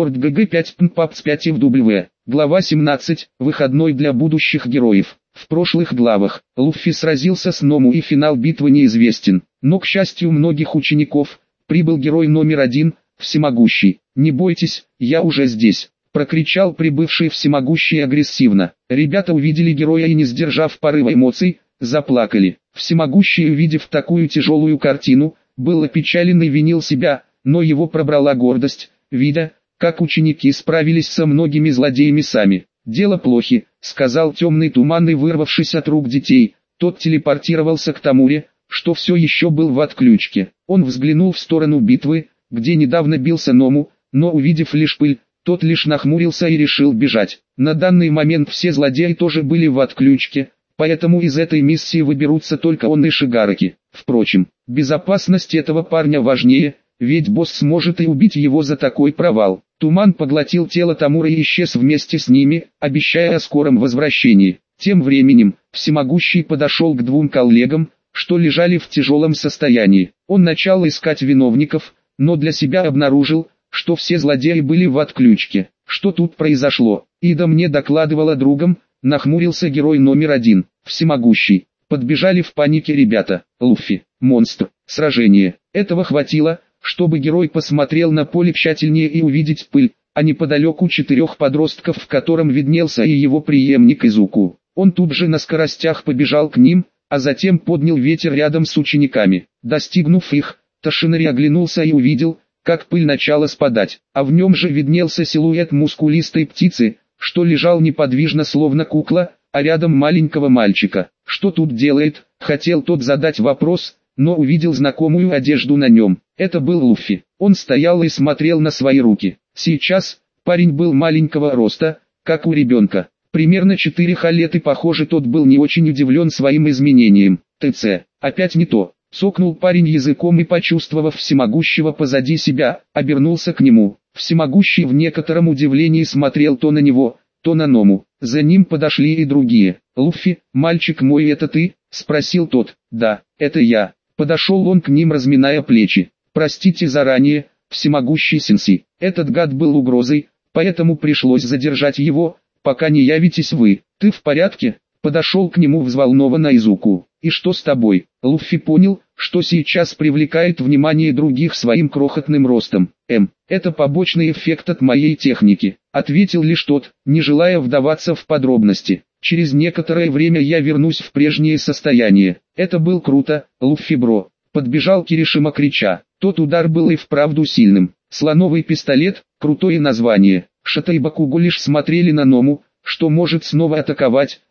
Speaker 1: discord.gg5.paps5fw. Глава 17. Выходной для будущих героев. В прошлых главах Луффи сразился с Ному и финал битвы неизвестен. Но, к счастью многих учеников, прибыл герой номер 1, всемогущий. «Не бойтесь, я уже здесь», — прокричал прибывший всемогущий агрессивно. Ребята увидели героя и, не сдержав порыва эмоций, заплакали. Всемогущий, увидев такую тяжелую картину, был опечален и винил себя, но его пробрала гордость, видя, как ученики справились со многими злодеями сами. «Дело плохи», — сказал темный туман и, вырвавшись от рук детей, тот телепортировался к Тамуре, что все еще был в отключке. Он взглянул в сторону битвы, где недавно бился Ному, но, увидев лишь пыль, тот лишь нахмурился и решил бежать. На данный момент все злодеи тоже были в отключке, поэтому из этой миссии выберутся только он и Шигараки. Впрочем, безопасность этого парня важнее, ведь босс сможет и убить его за такой провал. Туман поглотил тело Тамура и исчез вместе с ними, обещая о скором возвращении. Тем временем, всемогущий подошел к двум коллегам, что лежали в тяжелом состоянии. Он начал искать виновников, но для себя обнаружил, что все злодеи были в отключке. Что тут произошло? Ида мне докладывала другом, нахмурился герой номер 1, всемогущий. Подбежали в панике ребята. Луффи, монстр, сражение. Этого хватило, чтобы герой посмотрел на поле тщательнее и увидеть пыль, а неподалеку 4 подростков, в котором виднелся и его преемник Изуку. Он тут же на скоростях побежал к ним, а затем поднял ветер рядом с учениками. Достигнув их, Тошинари оглянулся и увидел, как пыль начала спадать, а в нем же виднелся силуэт мускулистой птицы, что лежал неподвижно словно кукла, а рядом маленького мальчика. «Что тут делает?» — хотел тот задать вопрос, но увидел знакомую одежду на нем. Это был Луффи. Он стоял и смотрел на свои руки. Сейчас парень был маленького роста, как у ребенка. Примерно 4 лет, и похоже тот был не очень удивлен своим изменением. «ТЦ, опять не то». Сокнул парень языком и, почувствовав всемогущего позади себя, обернулся к нему. Всемогущий в некотором удивлении смотрел то на него, то на Ному. За ним подошли и другие. «Луффи, мальчик мой, это ты?» — спросил тот. «Да, это я». Подошел он к ним, разминая плечи. «Простите заранее, всемогущий сенсей. Этот гад был угрозой, поэтому пришлось задержать его, пока не явитесь вы. Ты в порядке?» Подошел к нему взволнованно Изуку. «И что с тобой?» Луффи понял, что сейчас привлекает внимание других своим крохотным ростом. «Это побочный эффект от моей техники», — ответил лишь тот, не желая вдаваться в подробности. «Через некоторое время я вернусь в прежнее состояние». «Это был круто, Луффи бро», — подбежал Киришима, крича. Тот удар был и вправду сильным. «Слоновый пистолет», крутое название. Шата и Бакуго лишь смотрели на Ному, что может снова атаковать,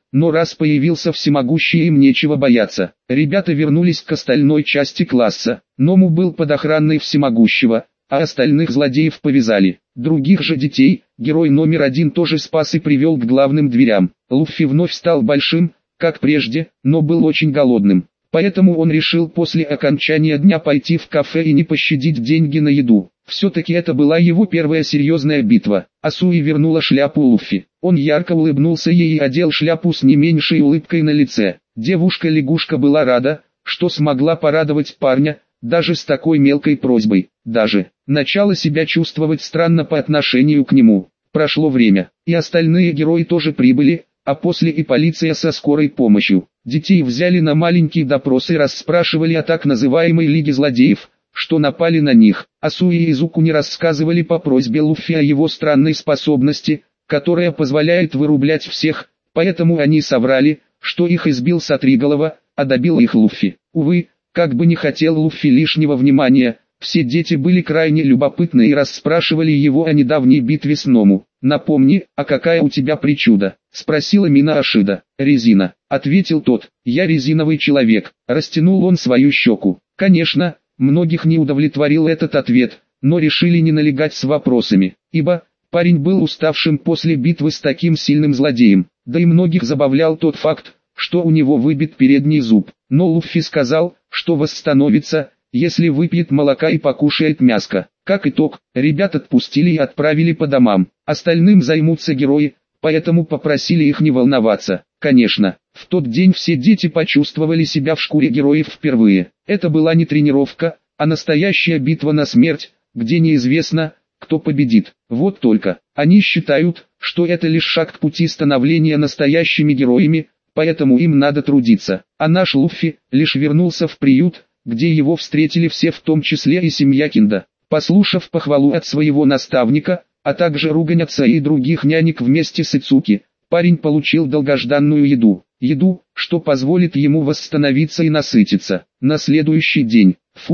Speaker 1: но раз появился всемогущий, им нечего бояться. Ребята вернулись к остальной части класса. Ному был под охраной всемогущего, а остальных злодеев повязали. Других же детей, герой номер 1 тоже спас и привел к главным дверям. Луффи вновь стал большим, как прежде, но был очень голодным. Поэтому он решил после окончания дня пойти в кафе и не пощадить деньги на еду. Все-таки это была его первая серьезная битва. Асуи вернула шляпу Луффи. Он ярко улыбнулся ей и одел шляпу с не меньшей улыбкой на лице. Девушка-лягушка была рада, что смогла порадовать парня, даже с такой мелкой просьбой. Даже начала себя чувствовать странно по отношению к нему. Прошло время, и остальные герои тоже прибыли, а после и полиция со скорой помощью. Детей взяли на маленький допрос и расспрашивали о так называемой Лиге злодеев, что напали на них. Асуи и Изуку не рассказывали по просьбе Луффи о его странной способности, которая позволяет вырублять всех, поэтому они соврали, что их избил Сатриголова, а добил их Луффи. Увы, как бы не хотел Луффи лишнего внимания, все дети были крайне любопытны и расспрашивали его о недавней битве с Ному. «Напомни, а какая у тебя причуда?» — спросила Мина Ашида. «Резина», — ответил тот. «Я резиновый человек», — растянул он свою щеку. Конечно, многих не удовлетворил этот ответ, но решили не налегать с вопросами, ибо парень был уставшим после битвы с таким сильным злодеем, да и многих забавлял тот факт, что у него выбит передний зуб. Но Луффи сказал, что восстановится, если выпьет молока и покушает мяско. Как итог, ребят отпустили и отправили по домам. Остальным займутся герои, поэтому попросили их не волноваться. Конечно, в тот день все дети почувствовали себя в шкуре героев впервые. Это была не тренировка, а настоящая битва на смерть, где неизвестно, кто победит. Вот только, они считают, что это лишь шаг к пути становления настоящими героями, поэтому им надо трудиться. А наш Луффи лишь вернулся в приют, где его встретили все, в том числе и семья Кинда. Послушав похвалу от своего наставника, а также ругань отца и других нянек вместе с Ицуки, парень получил долгожданную еду. Еду, что позволит ему восстановиться и насытиться. На следующий день,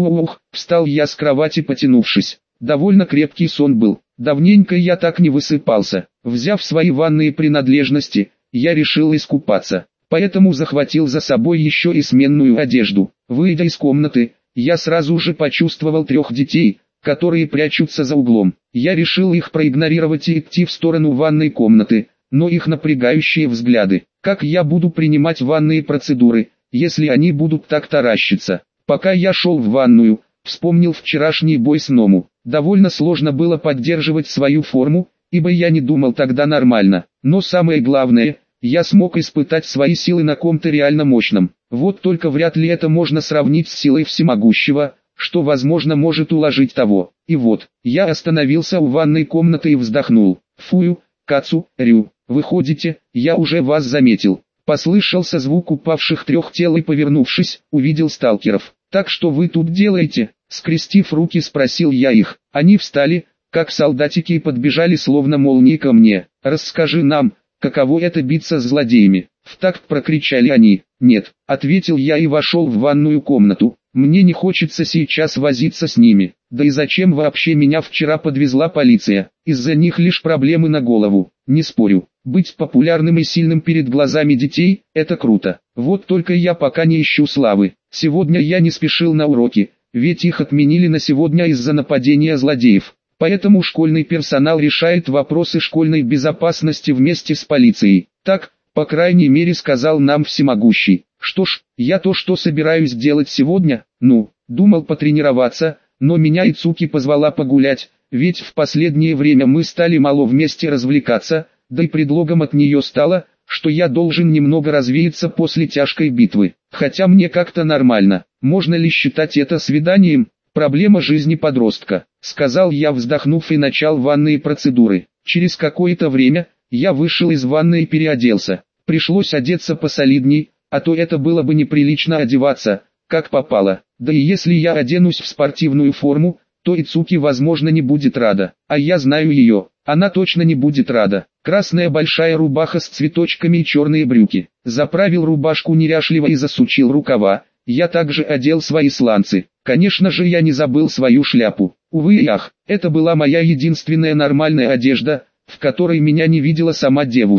Speaker 1: встал я с кровати, потянувшись. Довольно крепкий сон был. Давненько я так не высыпался. Взяв свои ванные принадлежности, я решил искупаться. Поэтому захватил за собой еще и сменную одежду. Выйдя из комнаты, я сразу же почувствовал 3 детей, которые прячутся за углом. Я решил их проигнорировать и идти в сторону ванной комнаты, но их напрягающие взгляды. Как я буду принимать ванные процедуры, если они будут так таращиться? Пока я шел в ванную, вспомнил вчерашний бой с Ному. Довольно сложно было поддерживать свою форму, ибо я не думал тогда нормально. Но самое главное, я смог испытать свои силы на ком-то реально мощном. Вот только вряд ли это можно сравнить с силой всемогущего, что возможно может уложить того. И вот, я остановился у ванной комнаты и вздохнул. Фую, Кацу, Рю, выходите, я уже вас заметил. Послышался звук упавших 3 тел и, повернувшись, увидел сталкеров. Так что вы тут делаете? Скрестив руки, спросил я их. Они встали, как солдатики, и подбежали словно молнии ко мне. Расскажи нам, каково это биться с злодеями? В такт прокричали они. Нет, ответил я и вошел в ванную комнату. Мне не хочется сейчас возиться с ними. Да и зачем вообще меня вчера подвезла полиция? Из-за них лишь проблемы на голову. Не спорю, быть популярным и сильным перед глазами детей – это круто. Вот только я пока не ищу славы. Сегодня я не спешил на уроки, ведь их отменили на сегодня из-за нападения злодеев. Поэтому школьный персонал решает вопросы школьной безопасности вместе с полицией. Так, по крайней мере, сказал нам всемогущий. Что ж, я то, что собираюсь делать сегодня, думал потренироваться, но меня Ицуки позвала погулять, ведь в последнее время мы стали мало вместе развлекаться, да и предлогом от нее стало, что я должен немного развеяться после тяжкой битвы. Хотя мне как-то нормально, можно ли считать это свиданием? Проблема жизни подростка, сказал я, вздохнув, и начал ванные процедуры. Через какое-то время, я вышел из ванны и переоделся. Пришлось одеться посолидней, а то это было бы неприлично одеваться, как попало. Да и если я оденусь в спортивную форму, то Ицуки возможно не будет рада. А я знаю ее, она точно не будет рада. Красная большая рубаха с цветочками и черные брюки. Заправил рубашку неряшливо и засучил рукава. Я также одел свои сланцы. Конечно же, я не забыл свою шляпу. Увы и ах, это была моя единственная нормальная одежда, в которой меня не видела сама девушка.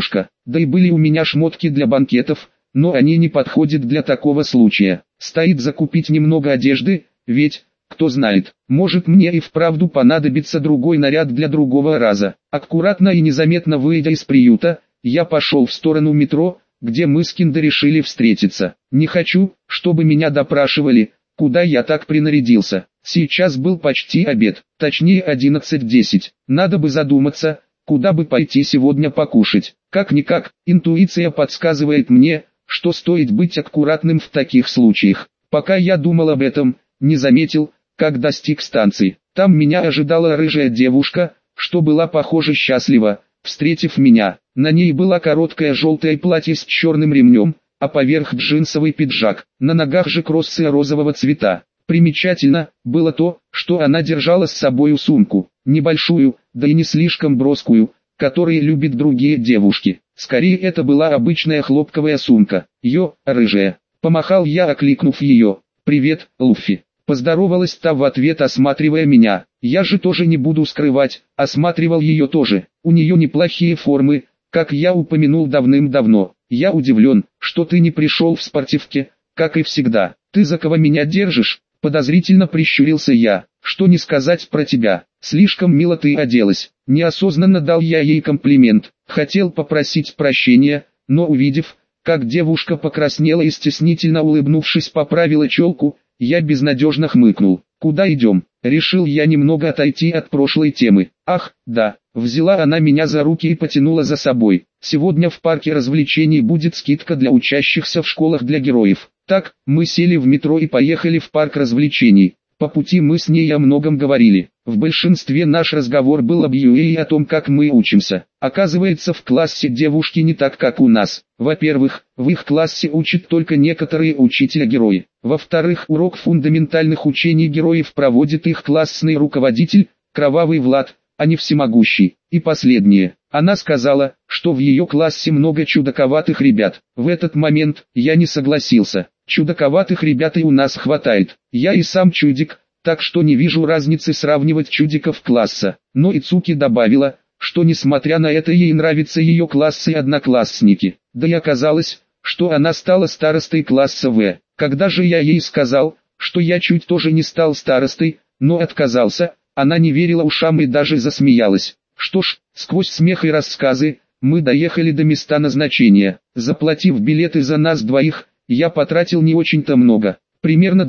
Speaker 1: да и были у меня шмотки для банкетов, но они не подходят для такого случая. Стоит закупить немного одежды, ведь, кто знает, может мне и вправду понадобится другой наряд для другого раза. Аккуратно и незаметно выйдя из приюта, я пошел в сторону метро, где мы с Киндо решили встретиться. Не хочу, чтобы меня допрашивали, куда я так принарядился. Сейчас был почти обед, точнее 11:10. Надо бы задуматься, куда бы пойти сегодня покушать. Как-никак, интуиция подсказывает мне, что стоит быть аккуратным в таких случаях. Пока я думал об этом, не заметил, как достиг станции. Там меня ожидала рыжая девушка, что была похоже счастлива, встретив меня. На ней было короткое желтое платье с черным ремнем, а поверх джинсовый пиджак, на ногах же кроссы розового цвета. Примечательно было то, что она держала с собою сумку, небольшую, да и не слишком броскую, которую любят другие девушки. Скорее это была обычная хлопковая сумка. «Йо, рыжая!» Помахал я, окликнув ее. «Привет, Луффи!» Поздоровалась та в ответ, осматривая меня. Я же тоже не буду скрывать, осматривал ее тоже. У нее неплохие формы, как я упомянул давным-давно. Я удивлен, что ты не пришел в спортивке, как и всегда. Ты за кого меня держишь? Подозрительно прищурился я. Что не сказать про тебя? Слишком мило ты оделась. Неосознанно дал я ей комплимент. Хотел попросить прощения, но увидев, как девушка покраснела и стеснительно улыбнувшись поправила челку, я безнадежно хмыкнул. «Куда идем?» Решил я немного отойти от прошлой темы. «Ах, да». Взяла она меня за руки и потянула за собой. «Сегодня в парке развлечений будет скидка для учащихся в школах для героев». Так, мы сели в метро и поехали в парк развлечений. По пути мы с ней о многом говорили. В большинстве наш разговор был об ЮЭ и о том, как мы учимся. Оказывается, в классе девушки не так, как у нас. Во-первых, в их классе учат только некоторые учителя-герои. Во-вторых, урок фундаментальных учений героев проводит их классный руководитель, Кровавый Влад, а не Всемогущий. И последнее. Она сказала, что в ее классе много чудаковатых ребят. В этот момент я не согласился. Чудаковатых ребят и у нас хватает. Я и сам чудик, так что не вижу разницы сравнивать чудиков класса. Но Ицуки добавила, что несмотря на это ей нравятся ее классы и одноклассники. Да и оказалось, что она стала старостой класса В. Когда же я ей сказал, что я чуть тоже не стал старостой, но отказался, она не верила ушам и даже засмеялась. Что ж, сквозь смех и рассказы, мы доехали до места назначения. Заплатив билеты за нас двоих, я потратил не очень-то много. Примерно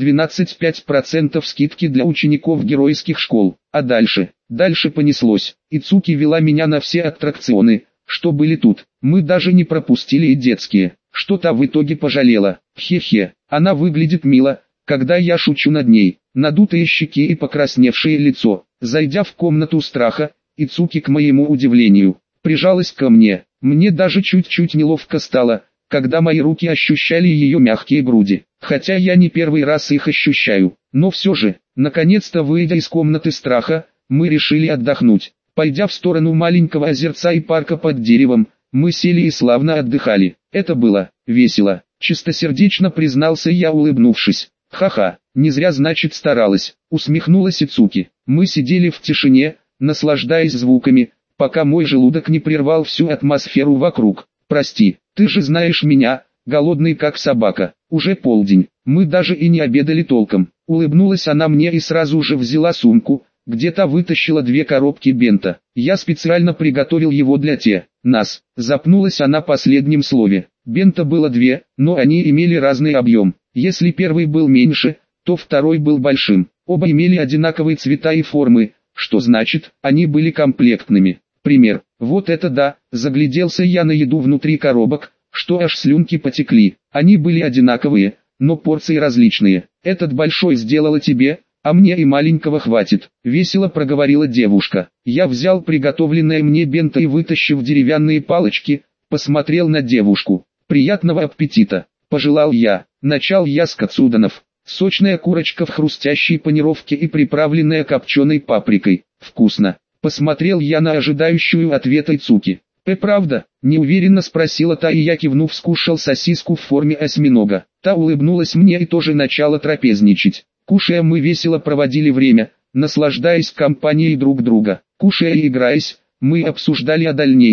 Speaker 1: 12,5% скидки для учеников геройских школ. А дальше понеслось. Ицуки вела меня на все аттракционы, что были тут. Мы даже не пропустили и детские. Что-то в итоге пожалела. Хе-хе, она выглядит мило, когда я шучу над ней. Надутые щеки и покрасневшее лицо. Зайдя в комнату страха, Ицуки, к моему удивлению, прижалась ко мне. Мне даже чуть-чуть неловко стало, когда мои руки ощущали ее мягкие груди. Хотя я не первый раз их ощущаю. Но все же, наконец-то выйдя из комнаты страха, мы решили отдохнуть. Пойдя в сторону маленького озерца и парка под деревом, мы сели и славно отдыхали. Это было весело. Чистосердечно признался я, улыбнувшись. Ха-ха, не зря значит старалась, усмехнулась Ицуки. Мы сидели в тишине, наслаждаясь звуками, пока мой желудок не прервал всю атмосферу вокруг. Прости, ты же знаешь меня, голодный как собака. Уже полдень, мы даже и не обедали толком. Улыбнулась она мне и сразу же взяла сумку, где-то вытащила 2 коробки бента. Я специально приготовил его для нас. Запнулась она последнем слове. Бента было 2, но они имели разный объем. Если первый был меньше, то второй был большим. Оба имели одинаковые цвета и формы, что значит, они были комплектными. Пример. Вот это да, загляделся я на еду внутри коробок, что аж слюнки потекли. Они были одинаковые, но порции различные. Этот большой сделала тебе, а мне и маленького хватит. Весело проговорила девушка. Я взял приготовленное мне бенто и, вытащив деревянные палочки, посмотрел на девушку. Приятного аппетита, пожелал я. Начал я с кацуданов. Сочная курочка в хрустящей панировке и приправленная копченой паприкой. Вкусно. Посмотрел я на ожидающую ответа Ицуки. Правда?» – неуверенно спросила та, и я, кивнув, скушал сосиску в форме осьминога. Та улыбнулась мне и тоже начала трапезничать. Кушая, мы весело проводили время, наслаждаясь компанией друг друга. Кушая и играясь, мы обсуждали о дальнейшем.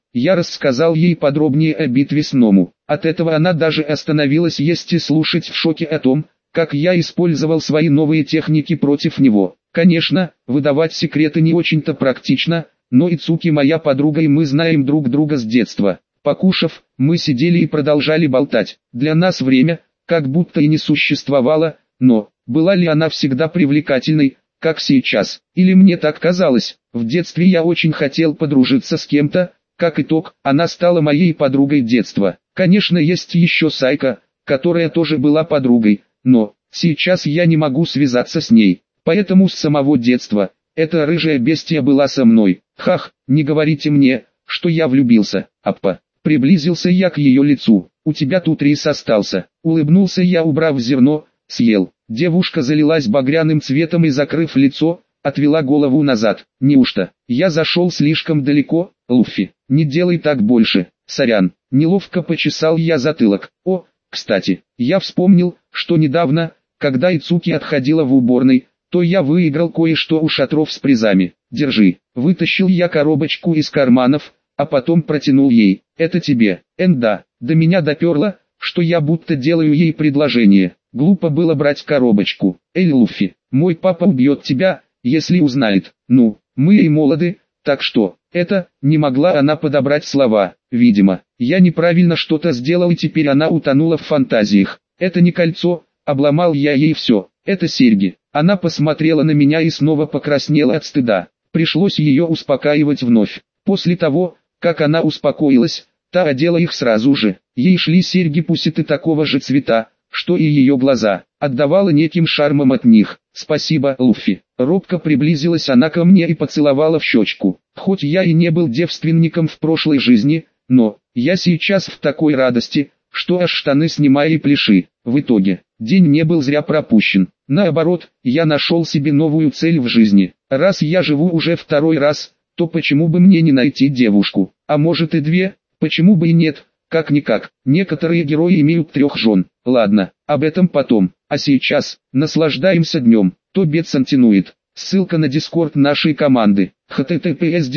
Speaker 1: Я рассказал ей подробнее о битве с Ному. От этого она даже остановилась есть и слушать в шоке о том, как я использовал свои новые техники против него. Конечно, выдавать секреты не очень-то практично, но Ицуки моя подруга и мы знаем друг друга с детства. Покушав, мы сидели и продолжали болтать. Для нас время, как будто и не существовало, но, была ли она всегда привлекательной, как сейчас, или мне так казалось? В детстве я очень хотел подружиться с кем-то, как итог, она стала моей подругой детства. Конечно, есть еще Сайка, которая тоже была подругой, но, сейчас я не могу связаться с ней, поэтому с самого детства, эта рыжая бестия была со мной. Хах, не говорите мне, что я влюбился, Аппа. Приблизился я к ее лицу. У тебя тут рис остался. Улыбнулся я, убрав зерно, съел. Девушка залилась багряным цветом и, закрыв лицо, отвела голову назад. Неужто я зашел слишком далеко, Луффи? Не делай так больше, сорян. Неловко почесал я затылок. О, кстати, я вспомнил, что недавно, когда Ицуки отходила в уборной, то я выиграл кое-что у шатров с призами. Держи. Вытащил я коробочку из карманов, а потом протянул ей. Это тебе. Да, до меня доперло, что я будто делаю ей предложение. Глупо было брать коробочку. Эй, Луффи, мой папа убьет тебя, если узнает. Ну, мы и молоды, так что, это, не могла она подобрать слова. Видимо, я неправильно что-то сделал и теперь она утонула в фантазиях. Это не кольцо, обломал я ей все. Это серьги. Она посмотрела на меня и снова покраснела от стыда. Пришлось ее успокаивать вновь. После того, как она успокоилась, та одела их сразу же. Ей шли серьги-пусеты такого же цвета, что и ее глаза. Отдавала неким шармом от них. Спасибо, Луффи. Робко приблизилась она ко мне и поцеловала в щечку. Хоть я и не был девственником в прошлой жизни, но я сейчас в такой радости, что аж штаны снимаю и пляши. В итоге, день не был зря пропущен. Наоборот, я нашел себе новую цель в жизни. Раз я живу уже второй раз, то почему бы мне не найти девушку? А может и две? Почему бы и нет? Как-никак, некоторые герои имеют 3 жен. Ладно, об этом потом. А сейчас, наслаждаемся днем. То бедсантинует. Ссылка на дискорд нашей команды. https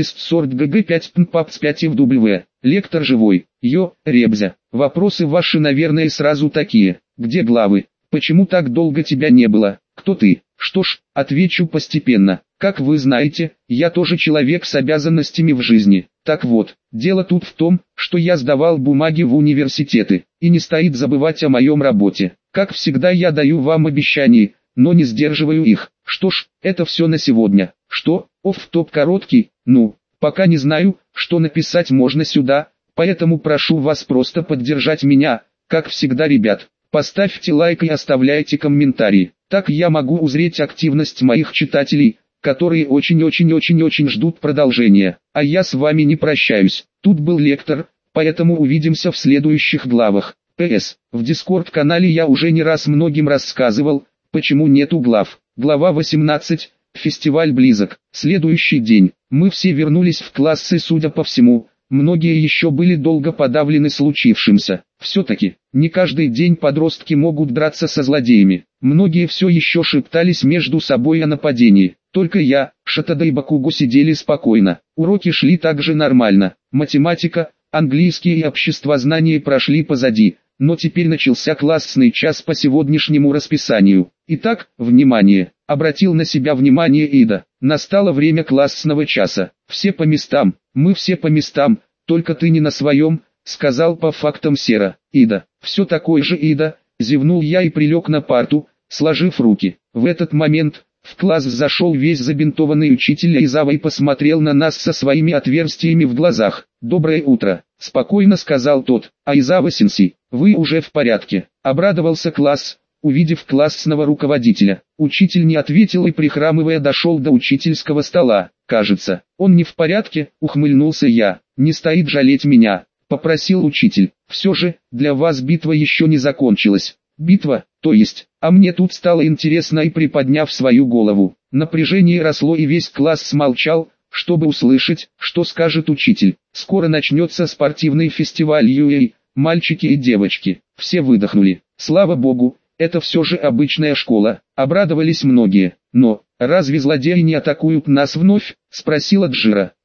Speaker 1: discord.gg5.pmpaps5fw. Лектор живой. Йо, Ребзя. Вопросы ваши, наверное, сразу такие. Где главы? Почему так долго тебя не было? Кто ты? Что ж, отвечу постепенно. Как вы знаете, я тоже человек с обязанностями в жизни. Так вот, дело тут в том, что я сдавал бумаги в университеты, и не стоит забывать о моем работе. Как всегда я даю вам обещания, но не сдерживаю их. Что ж, это все на сегодня. Что? Офф-топ короткий? Ну, пока не знаю, что написать можно сюда, поэтому прошу вас просто поддержать меня, как всегда, ребят. Поставьте лайк и оставляйте комментарии. Так я могу узреть активность моих читателей, которые очень-очень-очень-очень ждут продолжения. А я с вами не прощаюсь. Тут был Лектор, поэтому увидимся в следующих главах. П.С. В Дискорд-канале я уже не раз многим рассказывал, почему нету глав. Глава 18. Фестиваль близок. Следующий день. Мы все вернулись в классы, судя по всему. Многие еще были долго подавлены случившимся. Все-таки, не каждый день подростки могут драться со злодеями. Многие все еще шептались между собой о нападении. Только я, Шатада и Бакуго сидели спокойно. Уроки шли также нормально. Математика, английский и обществознание прошли позади. Но теперь начался классный час по сегодняшнему расписанию. Итак, внимание! Обратил на себя внимание Ида. Настало время классного часа. Все по местам, мы все по местам, только ты не на своем, сказал по фактам Сера. Ида, все такой же Ида, зевнул я и прилег на парту, сложив руки. В этот момент, в класс зашел весь забинтованный учитель Айзава и посмотрел на нас со своими отверстиями в глазах. «Доброе утро», — спокойно сказал тот. «Айзава-сенсей, вы уже в порядке?» Обрадовался класс, увидев классного руководителя. Учитель не ответил и, прихрамывая, дошел до учительского стола. «Кажется, он не в порядке», — ухмыльнулся я. «Не стоит жалеть меня», — попросил учитель. «Все же, для вас битва еще не закончилась». «Битва, то есть?» А мне тут стало интересно, и, приподняв свою голову, напряжение росло и весь класс смолчал, чтобы услышать, что скажет учитель. «Скоро начнется спортивный фестиваль UA, мальчики и девочки». Все выдохнули. Слава богу, это все же обычная школа, обрадовались многие. «Но, разве злодеи не атакуют нас вновь?» — спросила Джира.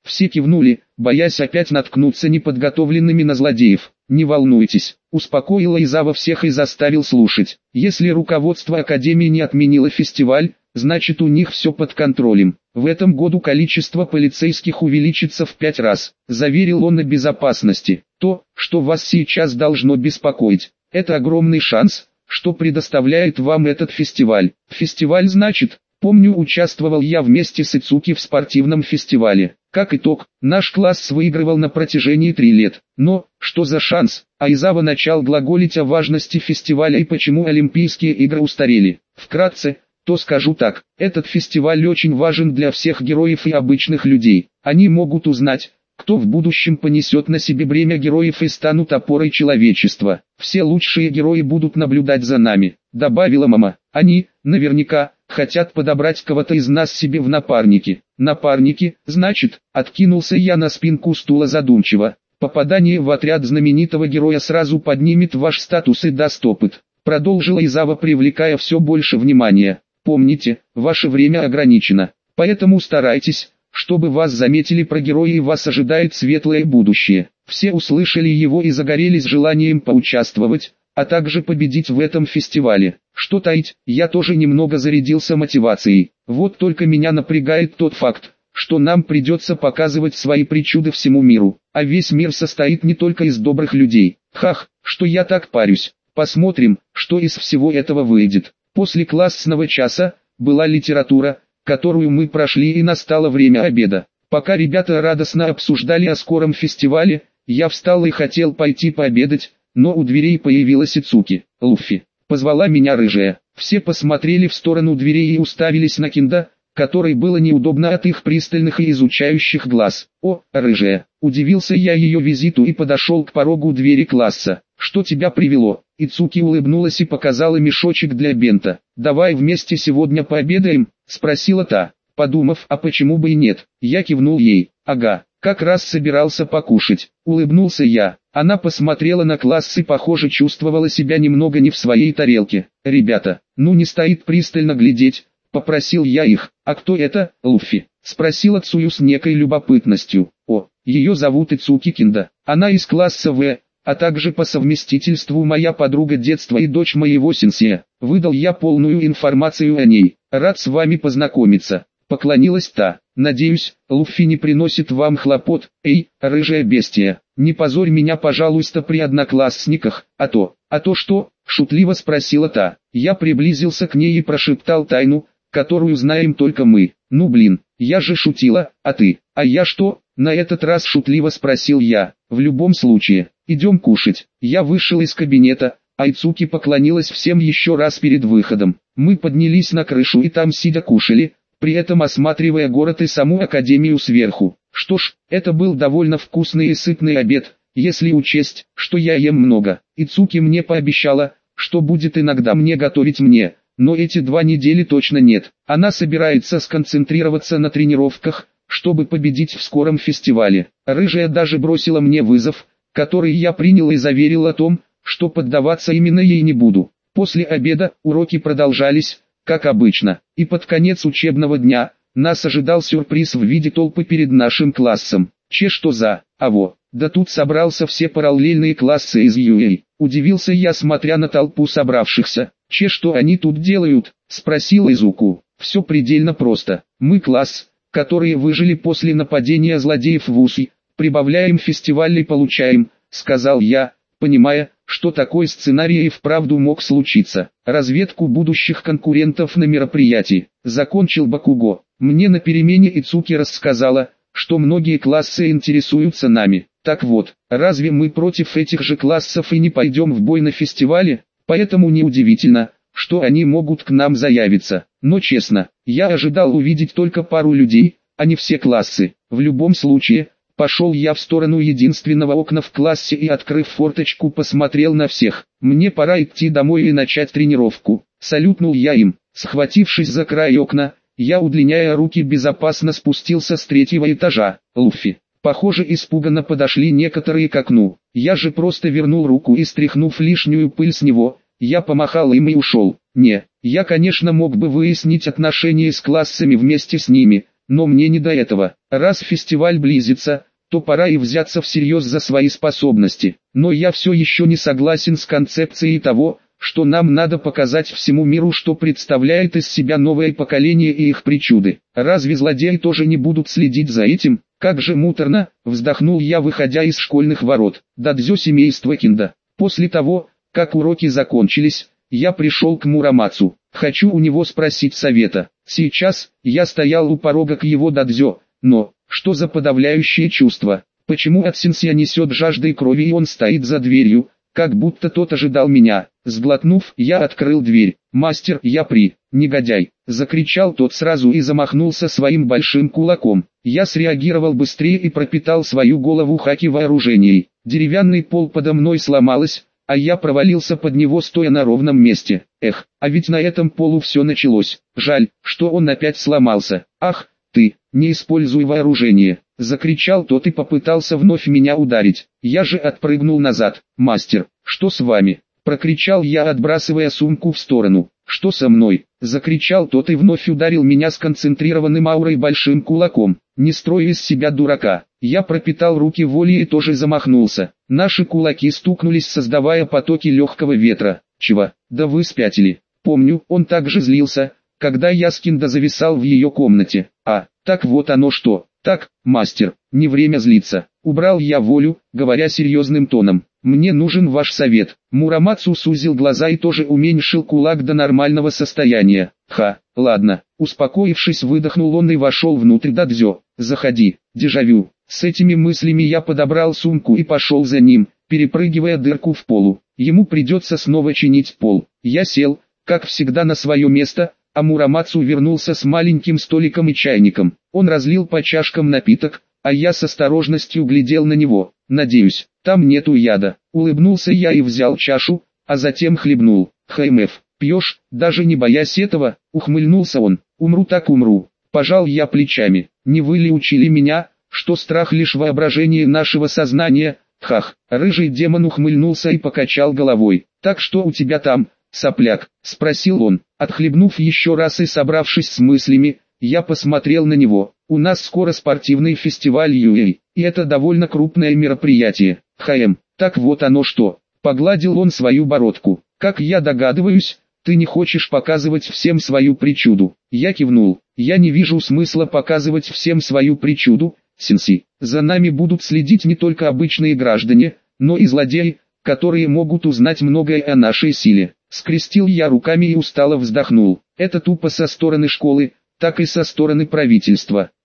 Speaker 1: Все кивнули, боясь опять наткнуться неподготовленными на злодеев. «Не волнуйтесь», — успокоила Изава всех и заставил слушать. «Если руководство Академии не отменило фестиваль, значит у них все под контролем. В этом году количество полицейских увеличится в 5 раз», — заверил он о безопасности. «То, что вас сейчас должно беспокоить, это огромный шанс, что предоставляет вам этот фестиваль. Фестиваль значит, помню, участвовал я вместе с Ицуки в спортивном фестивале. Как итог, наш класс выигрывал на протяжении 3 лет. Но, что за шанс?» Айзава начал глаголить о важности фестиваля и почему Олимпийские игры устарели. Вкратце, то скажу так, этот фестиваль очень важен для всех героев и обычных людей. Они могут узнать, кто в будущем понесет на себе бремя героев и станут опорой человечества. Все лучшие герои будут наблюдать за нами, добавила мама. Они, наверняка, хотят подобрать кого-то из нас себе в напарники. Напарники, значит, откинулся я на спинку стула задумчиво. Попадание в отряд знаменитого героя сразу поднимет ваш статус и даст опыт. Продолжила Изава, привлекая все больше внимания. Помните, ваше время ограничено, поэтому старайтесь, чтобы вас заметили про героя и вас ожидает светлое будущее. Все услышали его и загорелись желанием поучаствовать, а также победить в этом фестивале. Что таить, я тоже немного зарядился мотивацией. Вот только меня напрягает тот факт, что нам придется показывать свои причуды всему миру, а весь мир состоит не только из добрых людей. Хах, что я так парюсь. Посмотрим, что из всего этого выйдет. После классного часа была литература, которую мы прошли, и настало время обеда. Пока ребята радостно обсуждали о скором фестивале, я встал и хотел пойти пообедать, но у дверей появилась Ицуки. «Луффи», — позвала меня рыжая. Все посмотрели в сторону дверей и уставились на Кинда, которой было неудобно от их пристальных и изучающих глаз. «О, рыжая», — удивился я ее визиту и подошел к порогу двери класса. «Что тебя привело?» Ицуки улыбнулась и показала мешочек для бента. «Давай вместе сегодня пообедаем?» — спросила та. Подумав, а почему бы и нет, я кивнул ей. «Ага, как раз собирался покушать», — улыбнулся я. Она посмотрела на класс и, похоже, чувствовала себя немного не в своей тарелке. «Ребята, ну не стоит пристально глядеть», — попросил я их. «А кто это, Луффи?» — спросила Цую с некой любопытностью. «О, ее зовут Ицуки Кинда. Она из класса В, а также по совместительству моя подруга детства и дочь моего сенсея». Выдал я полную информацию о ней. «Рад с вами познакомиться», — поклонилась та. «Надеюсь, Луффи не приносит вам хлопот. Эй, рыжая бестия, не позорь меня, пожалуйста, при одноклассниках, а то что?» — шутливо спросила та. Я приблизился к ней и прошептал тайну, которую знаем только мы. «Ну блин, я же шутила, а ты?» «А я что?» — на этот раз шутливо спросил я. «В любом случае, идем кушать». Я вышел из кабинета, а Ицуки поклонилась всем еще раз перед выходом. Мы поднялись на крышу и там сидя кушали, при этом осматривая город и саму Академию сверху. Что ж, это был довольно вкусный и сытный обед, если учесть, что я ем много. Ицуки мне пообещала, что будет иногда мне готовить мне, но эти 2 недели точно нет. Она собирается сконцентрироваться на тренировках, чтобы победить в скором фестивале. Рыжая даже бросила мне вызов, который я принял и заверил о том, что поддаваться именно ей не буду. После обеда уроки продолжались, как обычно, и под конец учебного дня нас ожидал сюрприз в виде толпы перед нашим классом. Что за, да тут собрался все параллельные классы из UA. Удивился я, смотря на толпу собравшихся. Что они тут делают?» — спросил Изуку. «Все предельно просто. Мы класс, которые выжили после нападения злодеев в Уси, прибавляем фестиваль и получаем», — сказал я, понимая, что такой сценарий и вправду мог случиться. «Разведку будущих конкурентов на мероприятии», — закончил Бакуго. Мне на перемене Ицуки рассказала, что многие классы интересуются нами. Так вот, разве мы против этих же классов и не пойдем в бой на фестивале? Поэтому неудивительно, что они могут к нам заявиться. Но честно, я ожидал увидеть только пару людей, а не все классы. В любом случае, пошел я в сторону единственного окна в классе и, открыв форточку, посмотрел на всех. Мне пора идти домой и начать тренировку. Салютнул я им. Схватившись за край окна, я, удлиняя руки, безопасно спустился с 3-го этажа. Луффи. Похоже, испуганно подошли некоторые к окну. Я же просто вернул руку и, стряхнув лишнюю пыль с него, я помахал им и ушел. Я, конечно, мог бы выяснить отношения с классами вместе с ними, но мне не до этого. Раз фестиваль близится, то пора и взяться всерьез за свои способности. Но я все еще не согласен с концепцией того, что нам надо показать всему миру, что представляет из себя новое поколение и их причуды. Разве злодеи тоже не будут следить за этим? Как же муторно, вздохнул я, выходя из школьных ворот. Дадзё семейства Кинда. После того, как уроки закончились, я пришел к Мурамацу. Хочу у него спросить совета. Сейчас я стоял у порога к его дадзё, но что за подавляющее чувство? Почему от сенсея несет жаждой крови и он стоит за дверью, как будто тот ожидал меня? Сглотнув, я открыл дверь. «Мастер, я негодяй!» — закричал тот сразу и замахнулся своим большим кулаком. Я среагировал быстрее и пропитал свою голову хаки вооружением. Деревянный пол подо мной сломалось, а я провалился под него, стоя на ровном месте. Эх, а ведь на этом полу все началось. Жаль, что он опять сломался. «Ах, ты, не используй вооружение!» — закричал тот и попытался вновь меня ударить. Я же отпрыгнул назад. «Мастер, что с вами?» — прокричал я, отбрасывая сумку в сторону. «Что со мной?» — закричал тот и вновь ударил меня сконцентрированным аурой большим кулаком. Не строй из себя дурака. Я пропитал руки волей и тоже замахнулся. Наши кулаки стукнулись, создавая потоки легкого ветра. «Чего? Да вы спятили!» Помню, он также злился, когда я с Кинда зависал в ее комнате. Так вот оно что. «Так, мастер, не время злиться». Убрал я волю, говоря серьезным тоном. «Мне нужен ваш совет». Мурамацу сузил глаза и тоже уменьшил кулак до нормального состояния. Ладно. Успокоившись, выдохнул он и вошел внутрь дадзё. «Заходи». Дежавю. С этими мыслями я подобрал сумку и пошел за ним, перепрыгивая дырку в полу. Ему придется снова чинить пол. Я сел, как всегда, на свое место, а Мурамацу вернулся с маленьким столиком и чайником. Он разлил по чашкам напиток, а я с осторожностью глядел на него. «Надеюсь, там нету яда». Улыбнулся я и взял чашу, а затем хлебнул. «ХМФ, пьешь, даже не боясь этого?» — ухмыльнулся он. «Умру так умру». Пожал я плечами. «Не вы ли учили меня, что страх лишь воображение нашего сознания?» Рыжий демон ухмыльнулся и покачал головой. «Так что у тебя там, сопляк?» — спросил он. Отхлебнув еще раз и собравшись с мыслями, я посмотрел на него. «У нас скоро спортивный фестиваль UA, и это довольно крупное мероприятие. Так вот оно что». Погладил он свою бородку. «Как я догадываюсь, ты не хочешь показывать всем свою причуду». Я кивнул. «Я не вижу смысла показывать всем свою причуду, сенсей. За нами будут следить не только обычные граждане, но и злодеи, которые могут узнать многое о нашей силе». Скрестил я руками и устало вздохнул. Это тупо со стороны школы, так и со стороны правительства.